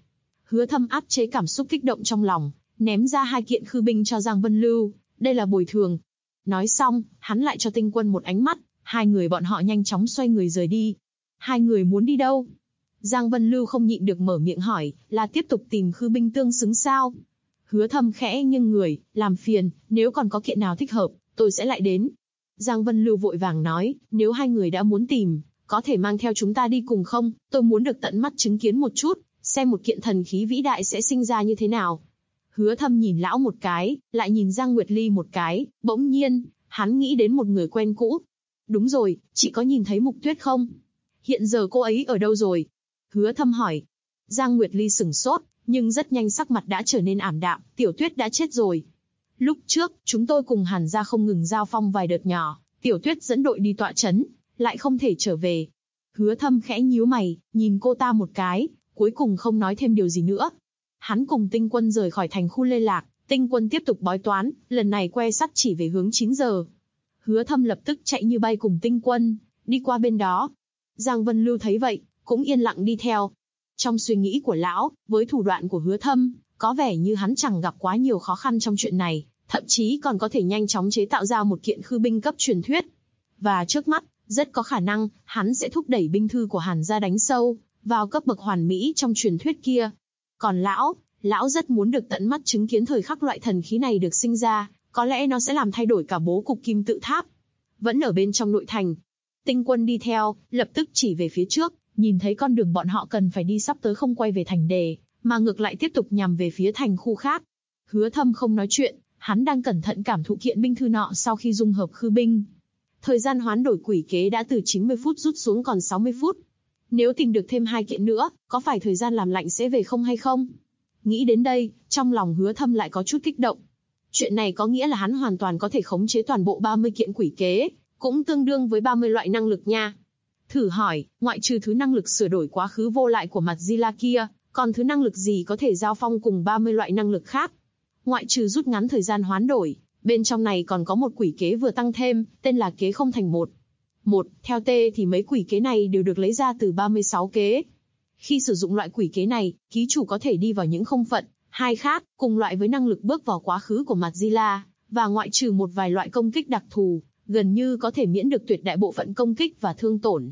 Speaker 2: Hứa Thâm áp chế cảm xúc kích động trong lòng, ném ra 2 kiện khư binh cho Giang Vân Lưu, đây là bồi thường. Nói xong, hắn lại cho Tinh Quân một ánh mắt, hai người bọn họ nhanh chóng xoay người rời đi. Hai người muốn đi đâu? Giang Vân Lưu không nhịn được mở miệng hỏi, là tiếp tục tìm khư binh tương xứng sao? Hứa Thâm khẽ nghiêng người, làm phiền, nếu còn có kiện nào thích hợp, tôi sẽ lại đến. Giang Vân Lưu vội vàng nói, nếu hai người đã muốn tìm, có thể mang theo chúng ta đi cùng không? Tôi muốn được tận mắt chứng kiến một chút, xem một kiện thần khí vĩ đại sẽ sinh ra như thế nào. Hứa Thâm nhìn lão một cái, lại nhìn Giang Nguyệt Ly một cái, bỗng nhiên, hắn nghĩ đến một người quen cũ. Đúng rồi, chị có nhìn thấy Mục Tuyết không? Hiện giờ cô ấy ở đâu rồi? Hứa Thâm hỏi. Giang Nguyệt Ly sửng sốt, nhưng rất nhanh sắc mặt đã trở nên ảm đạm, Tiểu Tuyết đã chết rồi. Lúc trước, chúng tôi cùng Hàn gia không ngừng giao phong vài đợt nhỏ, Tiểu Tuyết dẫn đội đi tọa trấn, lại không thể trở về. Hứa Thâm khẽ nhíu mày, nhìn cô ta một cái, cuối cùng không nói thêm điều gì nữa. Hắn cùng Tinh Quân rời khỏi thành khu Lê Lạc, Tinh Quân tiếp tục bói toán, lần này que sắt chỉ về hướng 9 giờ. Hứa Thâm lập tức chạy như bay cùng Tinh Quân, đi qua bên đó. Giang Vân Lưu thấy vậy, cũng yên lặng đi theo. Trong suy nghĩ của lão, với thủ đoạn của Hứa Thâm, có vẻ như hắn chẳng gặp quá nhiều khó khăn trong chuyện này, thậm chí còn có thể nhanh chóng chế tạo ra một kiện khư binh cấp truyền thuyết. Và trước mắt, rất có khả năng, hắn sẽ thúc đẩy binh thư của Hàn gia đánh sâu vào cấp bậc hoàn mỹ trong truyền thuyết kia. Còn lão rất muốn được tận mắt chứng kiến thời khắc loại thần khí này được sinh ra, có lẽ nó sẽ làm thay đổi cả bố cục Kim Tự Tháp. Vẫn ở bên trong nội thành, Tinh Quân đi theo, lập tức chỉ về phía trước, nhìn thấy con đường bọn họ cần phải đi sắp tới không quay về thành đề, mà ngược lại tiếp tục nhằm về phía thành khu khác. Hứa Thâm không nói chuyện, hắn đang cẩn thận cảm thụ kiện binh thư nọ sau khi dung hợp khư binh. Thời gian hoán đổi quỷ kế đã từ 90 phút rút xuống còn 60 phút. Nếu tìm được thêm 2 kiện nữa, có phải thời gian làm lạnh sẽ về không hay không? Nghĩ đến đây, trong lòng Hứa Thâm lại có chút kích động. Chuyện này có nghĩa là hắn hoàn toàn có thể khống chế toàn bộ 30 kiện quỷ kế, cũng tương đương với 30 loại năng lực nha. Thử hỏi, ngoại trừ thứ năng lực sửa đổi quá khứ vô lại của mặt Zila kia, còn thứ năng lực gì có thể giao phong cùng 30 loại năng lực khác? Ngoại trừ rút ngắn thời gian hoán đổi, bên trong này còn có một quỷ kế vừa tăng thêm, tên là kế không thành một. Theo T thì mấy quỷ kế này đều được lấy ra từ 36 kế. Khi sử dụng loại quỷ kế này, ký chủ có thể đi vào những không phận, hai khác, cùng loại với năng lực bước vào quá khứ của mặt Zila, và ngoại trừ một vài loại công kích đặc thù, gần như có thể miễn được tuyệt đại bộ phận công kích và thương tổn.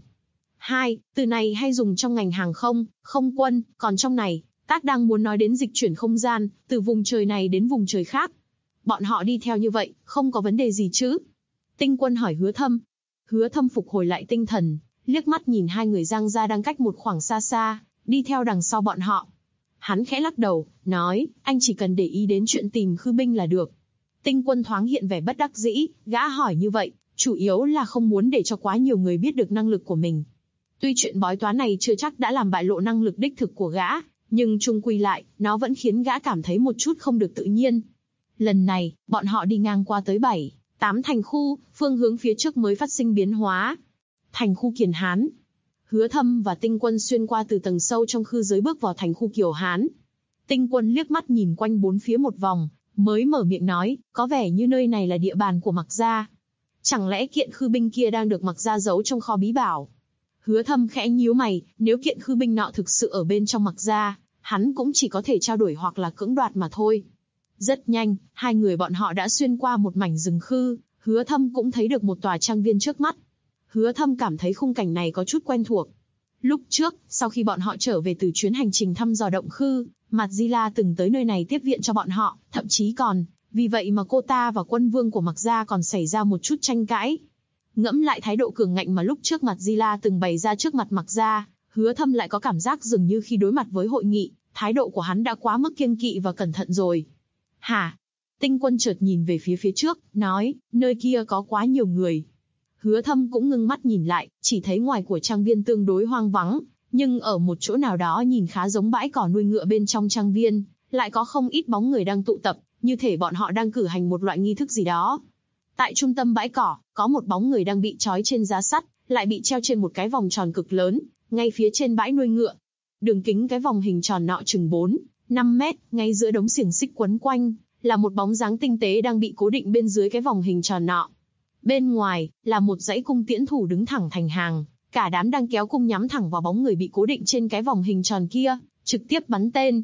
Speaker 2: 2. Từ này hay dùng trong ngành hàng không, không quân, còn trong này, tác đang muốn nói đến dịch chuyển không gian, từ vùng trời này đến vùng trời khác. Bọn họ đi theo như vậy, không có vấn đề gì chứ? Tinh Quân hỏi Hứa Thâm. Hứa Thâm phục hồi lại tinh thần, liếc mắt nhìn hai người Giang gia đang cách một khoảng xa xa, đi theo đằng sau bọn họ. Hắn khẽ lắc đầu, nói, anh chỉ cần để ý đến chuyện tìm khư binh là được. Tinh Quân thoáng hiện vẻ bất đắc dĩ, gã hỏi như vậy, chủ yếu là không muốn để cho quá nhiều người biết được năng lực của mình. Tuy chuyện bói toán này chưa chắc đã làm bại lộ năng lực đích thực của gã, nhưng chung quy lại, nó vẫn khiến gã cảm thấy một chút không được tự nhiên. Lần này, bọn họ đi ngang qua tới 7, 8 thành khu, phương hướng phía trước mới phát sinh biến hóa. Thành khu Kiền Hán. Hứa Thâm và Tinh Quân xuyên qua từ tầng sâu trong khư giới bước vào thành khu Kiều Hán. Tinh Quân liếc mắt nhìn quanh bốn phía một vòng, mới mở miệng nói, có vẻ như nơi này là địa bàn của Mạc gia. Chẳng lẽ kiện khư binh kia đang được Mạc gia giấu trong kho bí bảo? Hứa Thâm khẽ nhíu mày, nếu kiện khư binh nọ thực sự ở bên trong Mạc gia, hắn cũng chỉ có thể trao đổi hoặc là cưỡng đoạt mà thôi. Rất nhanh, hai người bọn họ đã xuyên qua một mảnh rừng khư, Hứa Thâm cũng thấy được một tòa trang viên trước mắt. Hứa Thâm cảm thấy khung cảnh này có chút quen thuộc. Lúc trước, sau khi bọn họ trở về từ chuyến hành trình thăm dò động khư, Mạt Zila từng tới nơi này tiếp viện cho bọn họ, thậm chí còn, vì vậy mà cô ta và quân vương của Mạc gia còn xảy ra một chút tranh cãi. Ngẫm lại thái độ cường ngạnh mà lúc trước Mạt Zila từng bày ra trước mặt Mạc gia, Hứa Thâm lại có cảm giác dường như khi đối mặt với hội nghị, thái độ của hắn đã quá mức kiêng kỵ và cẩn thận rồi. Hả? Tinh Quân chợt nhìn về phía trước, nói, nơi kia có quá nhiều người. Hứa Thâm cũng ngưng mắt nhìn lại, chỉ thấy ngoài của trang viên tương đối hoang vắng, nhưng ở một chỗ nào đó nhìn khá giống bãi cỏ nuôi ngựa bên trong trang viên, lại có không ít bóng người đang tụ tập, như thể bọn họ đang cử hành một loại nghi thức gì đó. Tại trung tâm bãi cỏ, có một bóng người đang bị trói trên giá sắt, lại bị treo trên một cái vòng tròn cực lớn, ngay phía trên bãi nuôi ngựa. Đường kính cái vòng hình tròn nọ chừng 4-5 mét, ngay giữa đống xiềng xích quấn quanh, là một bóng dáng tinh tế đang bị cố định bên dưới cái vòng hình tròn nọ. Bên ngoài, là một dãy cung tiễn thủ đứng thẳng thành hàng, cả đám đang kéo cung nhắm thẳng vào bóng người bị cố định trên cái vòng hình tròn kia, trực tiếp bắn tên.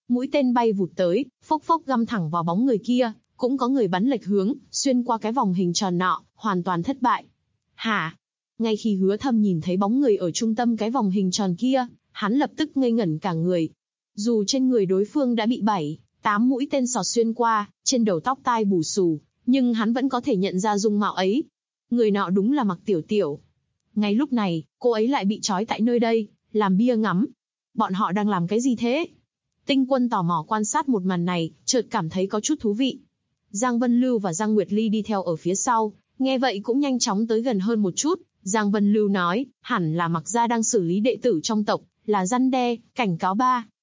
Speaker 2: Mũi tên bay vụt tới, phốc phốc găm thẳng vào bóng người kia, cũng có người bắn lệch hướng, xuyên qua cái vòng hình tròn nọ, hoàn toàn thất bại. Hả? Ngay khi Hứa Thâm nhìn thấy bóng người ở trung tâm cái vòng hình tròn kia, hắn lập tức ngây ngẩn cả người. Dù trên người đối phương đã bị 7-8 mũi tên sọt xuyên qua, trên đầu tóc tai bù xù, nhưng hắn vẫn có thể nhận ra dung mạo ấy. Người nọ đúng là Mặc Tiểu Tiểu. Ngay lúc này, cô ấy lại bị trói tại nơi đây, làm bia ngắm. Bọn họ đang làm cái gì thế? Tinh Quân tò mò quan sát một màn này, chợt cảm thấy có chút thú vị. Giang Vân Lưu và Giang Nguyệt Ly đi theo ở phía sau, nghe vậy cũng nhanh chóng tới gần hơn một chút. Giang Vân Lưu nói, hẳn là Mặc gia đang xử lý đệ tử trong tộc, là răn đe, cảnh cáo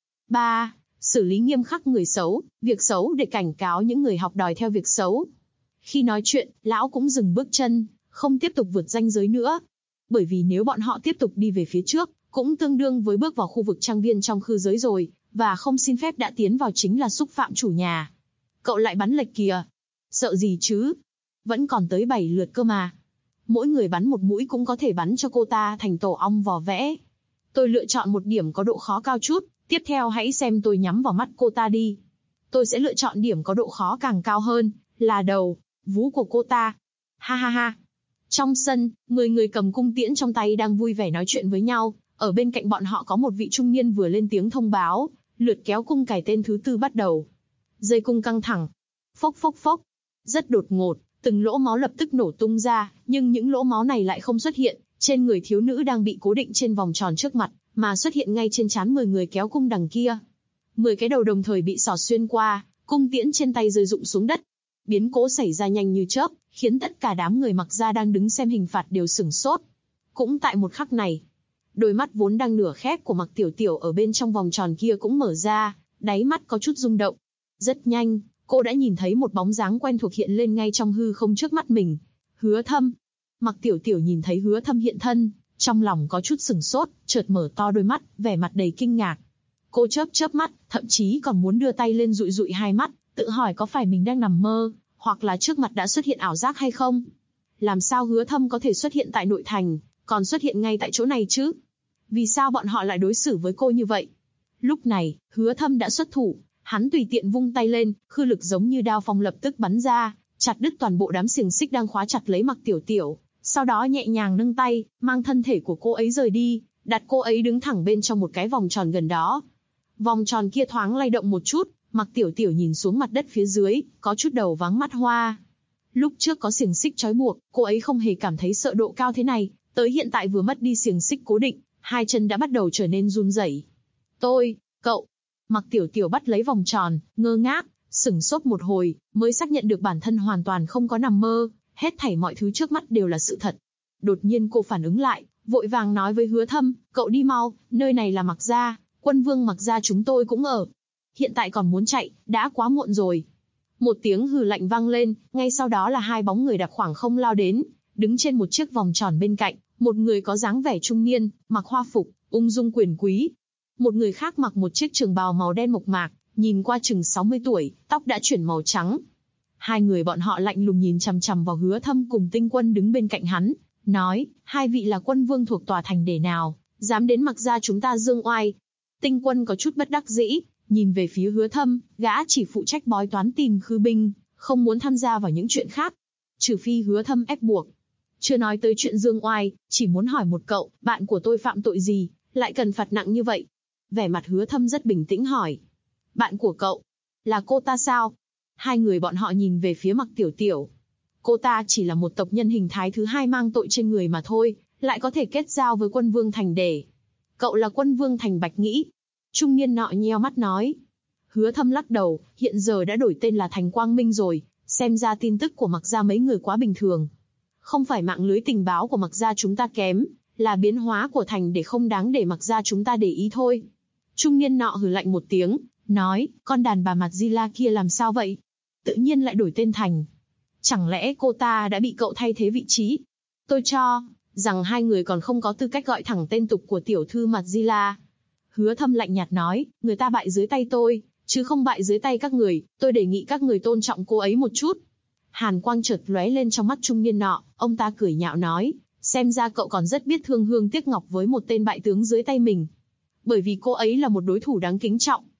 Speaker 2: ba, xử lý nghiêm khắc người xấu, việc xấu để cảnh cáo những người học đòi theo việc xấu. Khi nói chuyện, lão cũng dừng bước chân, không tiếp tục vượt ranh giới nữa. Bởi vì nếu bọn họ tiếp tục đi về phía trước, cũng tương đương với bước vào khu vực trang viên trong khư giới rồi, và không xin phép đã tiến vào chính là xúc phạm chủ nhà. Cậu lại bắn lệch kìa. Sợ gì chứ? Vẫn còn tới 7 lượt cơ mà. Mỗi người bắn một mũi cũng có thể bắn cho cô ta thành tổ ong vò vẽ. Tôi lựa chọn một điểm có độ khó cao chút, tiếp theo hãy xem tôi nhắm vào mắt cô ta đi. Tôi sẽ lựa chọn điểm có độ khó càng cao hơn, là đầu, vú của cô ta. Ha ha ha. Trong sân, 10 người cầm cung tiễn trong tay đang vui vẻ nói chuyện với nhau. Ở bên cạnh bọn họ có một vị trung niên vừa lên tiếng thông báo, lượt kéo cung cài tên thứ 4 bắt đầu. Dây cung căng thẳng. Phốc phốc phốc. Rất đột ngột, từng lỗ máu lập tức nổ tung ra, nhưng những lỗ máu này lại không xuất hiện trên người thiếu nữ đang bị cố định trên vòng tròn trước mặt, mà xuất hiện ngay trên trán 10 người kéo cung đằng kia. 10 cái đầu đồng thời bị xỏ xuyên qua, cung tiễn trên tay rơi rụng xuống đất. Biến cố xảy ra nhanh như chớp, khiến tất cả đám người Mặc gia đang đứng xem hình phạt đều sửng sốt. Cũng tại một khắc này, đôi mắt vốn đang nửa khép của Mặc Tiểu Tiểu ở bên trong vòng tròn kia cũng mở ra, đáy mắt có chút rung động. Rất nhanh, cô đã nhìn thấy một bóng dáng quen thuộc hiện lên ngay trong hư không trước mắt mình. Hứa Thâm. Mặc Tiểu Tiểu nhìn thấy Hứa Thâm hiện thân, trong lòng có chút sửng sốt, chợt mở to đôi mắt, vẻ mặt đầy kinh ngạc. Cô chớp chớp mắt, thậm chí còn muốn đưa tay lên dụi dụi hai mắt, tự hỏi có phải mình đang nằm mơ, hoặc là trước mặt đã xuất hiện ảo giác hay không? Làm sao Hứa Thâm có thể xuất hiện tại nội thành, còn xuất hiện ngay tại chỗ này chứ? Vì sao bọn họ lại đối xử với cô như vậy? Lúc này, Hứa Thâm đã xuất thủ, hắn tùy tiện vung tay lên, khư lực giống như đao phong lập tức bắn ra, chặt đứt toàn bộ đám xiềng xích đang khóa chặt lấy Mặc Tiểu Tiểu, sau đó nhẹ nhàng nâng tay, mang thân thể của cô ấy rời đi, đặt cô ấy đứng thẳng bên trong một cái vòng tròn gần đó. Vòng tròn kia thoáng lay động một chút, Mặc Tiểu Tiểu nhìn xuống mặt đất phía dưới, có chút đầu váng mắt hoa. Lúc trước có xiềng xích trói buộc, cô ấy không hề cảm thấy sợ độ cao thế này, tới hiện tại vừa mất đi xiềng xích cố định, hai chân đã bắt đầu trở nên run rẩy. Cậu. Mặc Tiểu Tiểu bắt lấy vòng tròn, ngơ ngác, sửng sốt một hồi, mới xác nhận được bản thân hoàn toàn không có nằm mơ, hết thảy mọi thứ trước mắt đều là sự thật. Đột nhiên cô phản ứng lại, vội vàng nói với Hứa Thâm, cậu đi mau, nơi này là Mặc gia, quân vương Mặc gia chúng tôi cũng ở. Hiện tại còn muốn chạy, đã quá muộn rồi. Một tiếng hừ lạnh vang lên, ngay sau đó là hai bóng người đạp khoảng không lao đến, đứng trên một chiếc vòng tròn bên cạnh, một người có dáng vẻ trung niên, mặc hoa phục, ung dung quyền quý. Một người khác mặc một chiếc trường bào màu đen mộc mạc, nhìn qua chừng 60 tuổi, tóc đã chuyển màu trắng. Hai người bọn họ lạnh lùng nhìn chằm chằm vào Hứa Thâm cùng Tinh Quân đứng bên cạnh hắn, nói, hai vị là quân vương thuộc tòa thành để nào, dám đến Mặc gia chúng ta dương oai. Tinh Quân có chút bất đắc dĩ, nhìn về phía Hứa Thâm, gã chỉ phụ trách bói toán tìm khư binh, không muốn tham gia vào những chuyện khác. Trừ phi Hứa Thâm ép buộc. Chưa nói tới chuyện dương oai, chỉ muốn hỏi một cậu, bạn của tôi phạm tội gì, lại cần phạt nặng như vậy? Vẻ mặt Hứa Thâm rất bình tĩnh hỏi. Bạn của cậu? Là cô ta sao? Hai người bọn họ nhìn về phía Mặc Tiểu Tiểu. Cô ta chỉ là một tộc nhân hình thái thứ hai mang tội trên người mà thôi, lại có thể kết giao với quân vương thành để. Cậu là quân vương thành Bạch Nghĩ. Trung niên nọ nheo mắt nói. Hứa Thâm lắc đầu, hiện giờ đã đổi tên là Thành Quang Minh rồi, xem ra tin tức của Mặc gia mấy người quá bình thường. Không phải mạng lưới tình báo của Mặc gia chúng ta kém, là biến hóa của thành để không đáng để Mặc gia chúng ta để ý thôi. Trung niên nọ hừ lạnh một tiếng, nói, con đàn bà Madzilla kia làm sao vậy? Tự nhiên lại đổi tên thành. Chẳng lẽ cô ta đã bị cậu thay thế vị trí? Tôi cho rằng hai người còn không có tư cách gọi thẳng tên tục của tiểu thư Madzilla. Hứa Thâm lạnh nhạt nói, người ta bại dưới tay tôi, chứ không bại dưới tay các người, tôi đề nghị các người tôn trọng cô ấy một chút. Hàn quang chợt lóe lên trong mắt trung niên nọ, ông ta cười nhạo nói, xem ra cậu còn rất biết thương hương tiếc ngọc với một tên bại tướng dưới tay mình. Bởi vì cô ấy là một đối thủ đáng kính trọng.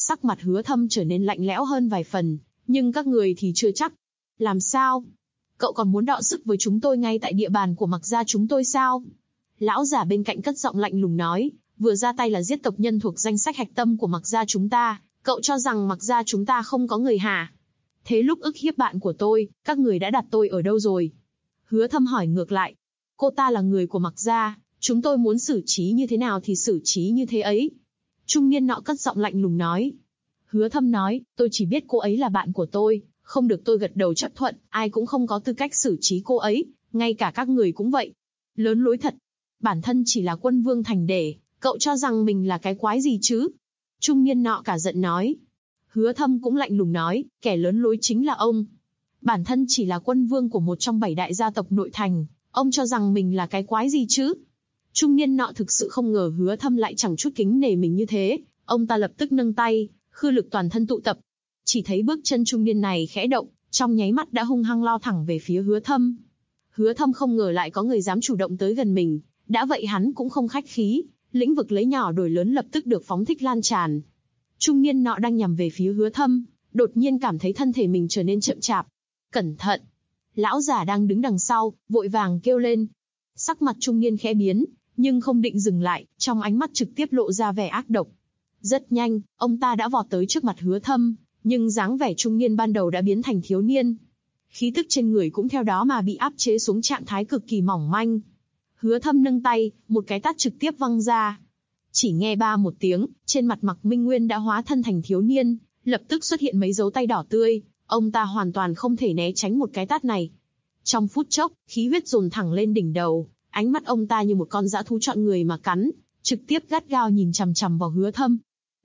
Speaker 2: Sắc mặt Hứa Thâm trở nên lạnh lẽo hơn vài phần, nhưng các người thì chưa chắc. Làm sao? Cậu còn muốn đọ sức với chúng tôi ngay tại địa bàn của Mặc gia chúng tôi sao? Lão giả bên cạnh cất giọng lạnh lùng nói, vừa ra tay là giết tộc nhân thuộc danh sách hạch tâm của Mặc gia chúng ta, cậu cho rằng Mặc gia chúng ta không có người hả? Thế lúc ức hiếp bạn của tôi, các người đã đặt tôi ở đâu rồi? Hứa Thâm hỏi ngược lại. Cô ta là người của Mặc gia, chúng tôi muốn xử trí như thế nào thì xử trí như thế ấy. Trung niên nọ cất giọng lạnh lùng nói. Hứa Thâm nói, tôi chỉ biết cô ấy là bạn của tôi, không được tôi gật đầu chấp thuận, ai cũng không có tư cách xử trí cô ấy, ngay cả các người cũng vậy. Lớn lối thật. Bản thân chỉ là quân vương thành để, cậu cho rằng mình là cái quái gì chứ? Trung niên nọ cả giận nói. Hứa Thâm cũng lạnh lùng nói, kẻ lớn lối chính là ông. Bản thân chỉ là quân vương của một trong 7 đại gia tộc nội thành, ông cho rằng mình là cái quái gì chứ? Trung niên nọ thực sự không ngờ Hứa Thâm lại chẳng chút kính nể mình như thế, ông ta lập tức nâng tay, khư lực toàn thân tụ tập. Chỉ thấy bước chân trung niên này khẽ động, trong nháy mắt đã hung hăng lao thẳng về phía Hứa Thâm. Hứa Thâm không ngờ lại có người dám chủ động tới gần mình, đã vậy hắn cũng không khách khí, lĩnh vực lấy nhỏ đổi lớn lập tức được phóng thích lan tràn. Trung niên nọ đang nhằm về phía Hứa Thâm, đột nhiên cảm thấy thân thể mình trở nên chậm chạp. Cẩn thận! Lão giả đang đứng đằng sau, vội vàng kêu lên. Sắc mặt trung niên khẽ biến, nhưng không định dừng lại, trong ánh mắt trực tiếp lộ ra vẻ ác độc. Rất nhanh, ông ta đã vọt tới trước mặt Hứa Thâm, nhưng dáng vẻ trung niên ban đầu đã biến thành thiếu niên. Khí tức trên người cũng theo đó mà bị áp chế xuống trạng thái cực kỳ mỏng manh. Hứa Thâm nâng tay, một cái tát trực tiếp văng ra. Chỉ nghe ba một tiếng, trên mặt Mặc Minh Nguyên đã hóa thân thành thiếu niên, lập tức xuất hiện mấy dấu tay đỏ tươi, ông ta hoàn toàn không thể né tránh một cái tát này. Trong phút chốc, khí huyết dồn thẳng lên đỉnh đầu, ánh mắt ông ta như một con dã thú chọn người mà cắn, trực tiếp gắt gao nhìn chằm chằm vào Hứa Thâm.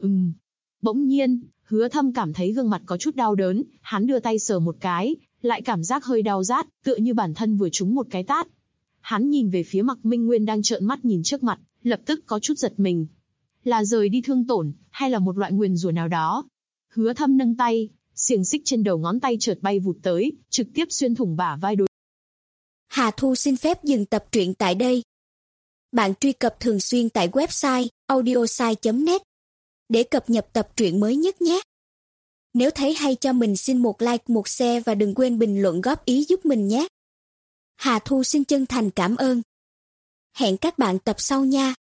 Speaker 2: Bỗng nhiên, Hứa Thâm cảm thấy gương mặt có chút đau đớn, hắn đưa tay sờ một cái, lại cảm giác hơi đau rát, tựa như bản thân vừa trúng một cái tát. Hắn nhìn về phía Mặc Minh Nguyên đang trợn mắt nhìn trước mặt, lập tức có chút giật mình. Là rời đi thương tổn, hay là một loại nguyền rủa nào đó? Hứa Thâm nâng tay, xiềng xích trên đầu ngón tay chợt bay vụt tới, trực tiếp xuyên thủng bả vai đối.
Speaker 3: Hà Thu xin phép dừng tập truyện tại đây. Bạn truy cập thường xuyên tại website audiosai.net để cập nhật tập truyện mới nhất nhé. Nếu thấy hay cho mình xin một like, một share và đừng quên bình luận góp ý giúp mình nhé. Hà Thu xin chân thành cảm ơn. Hẹn các bạn tập sau nha.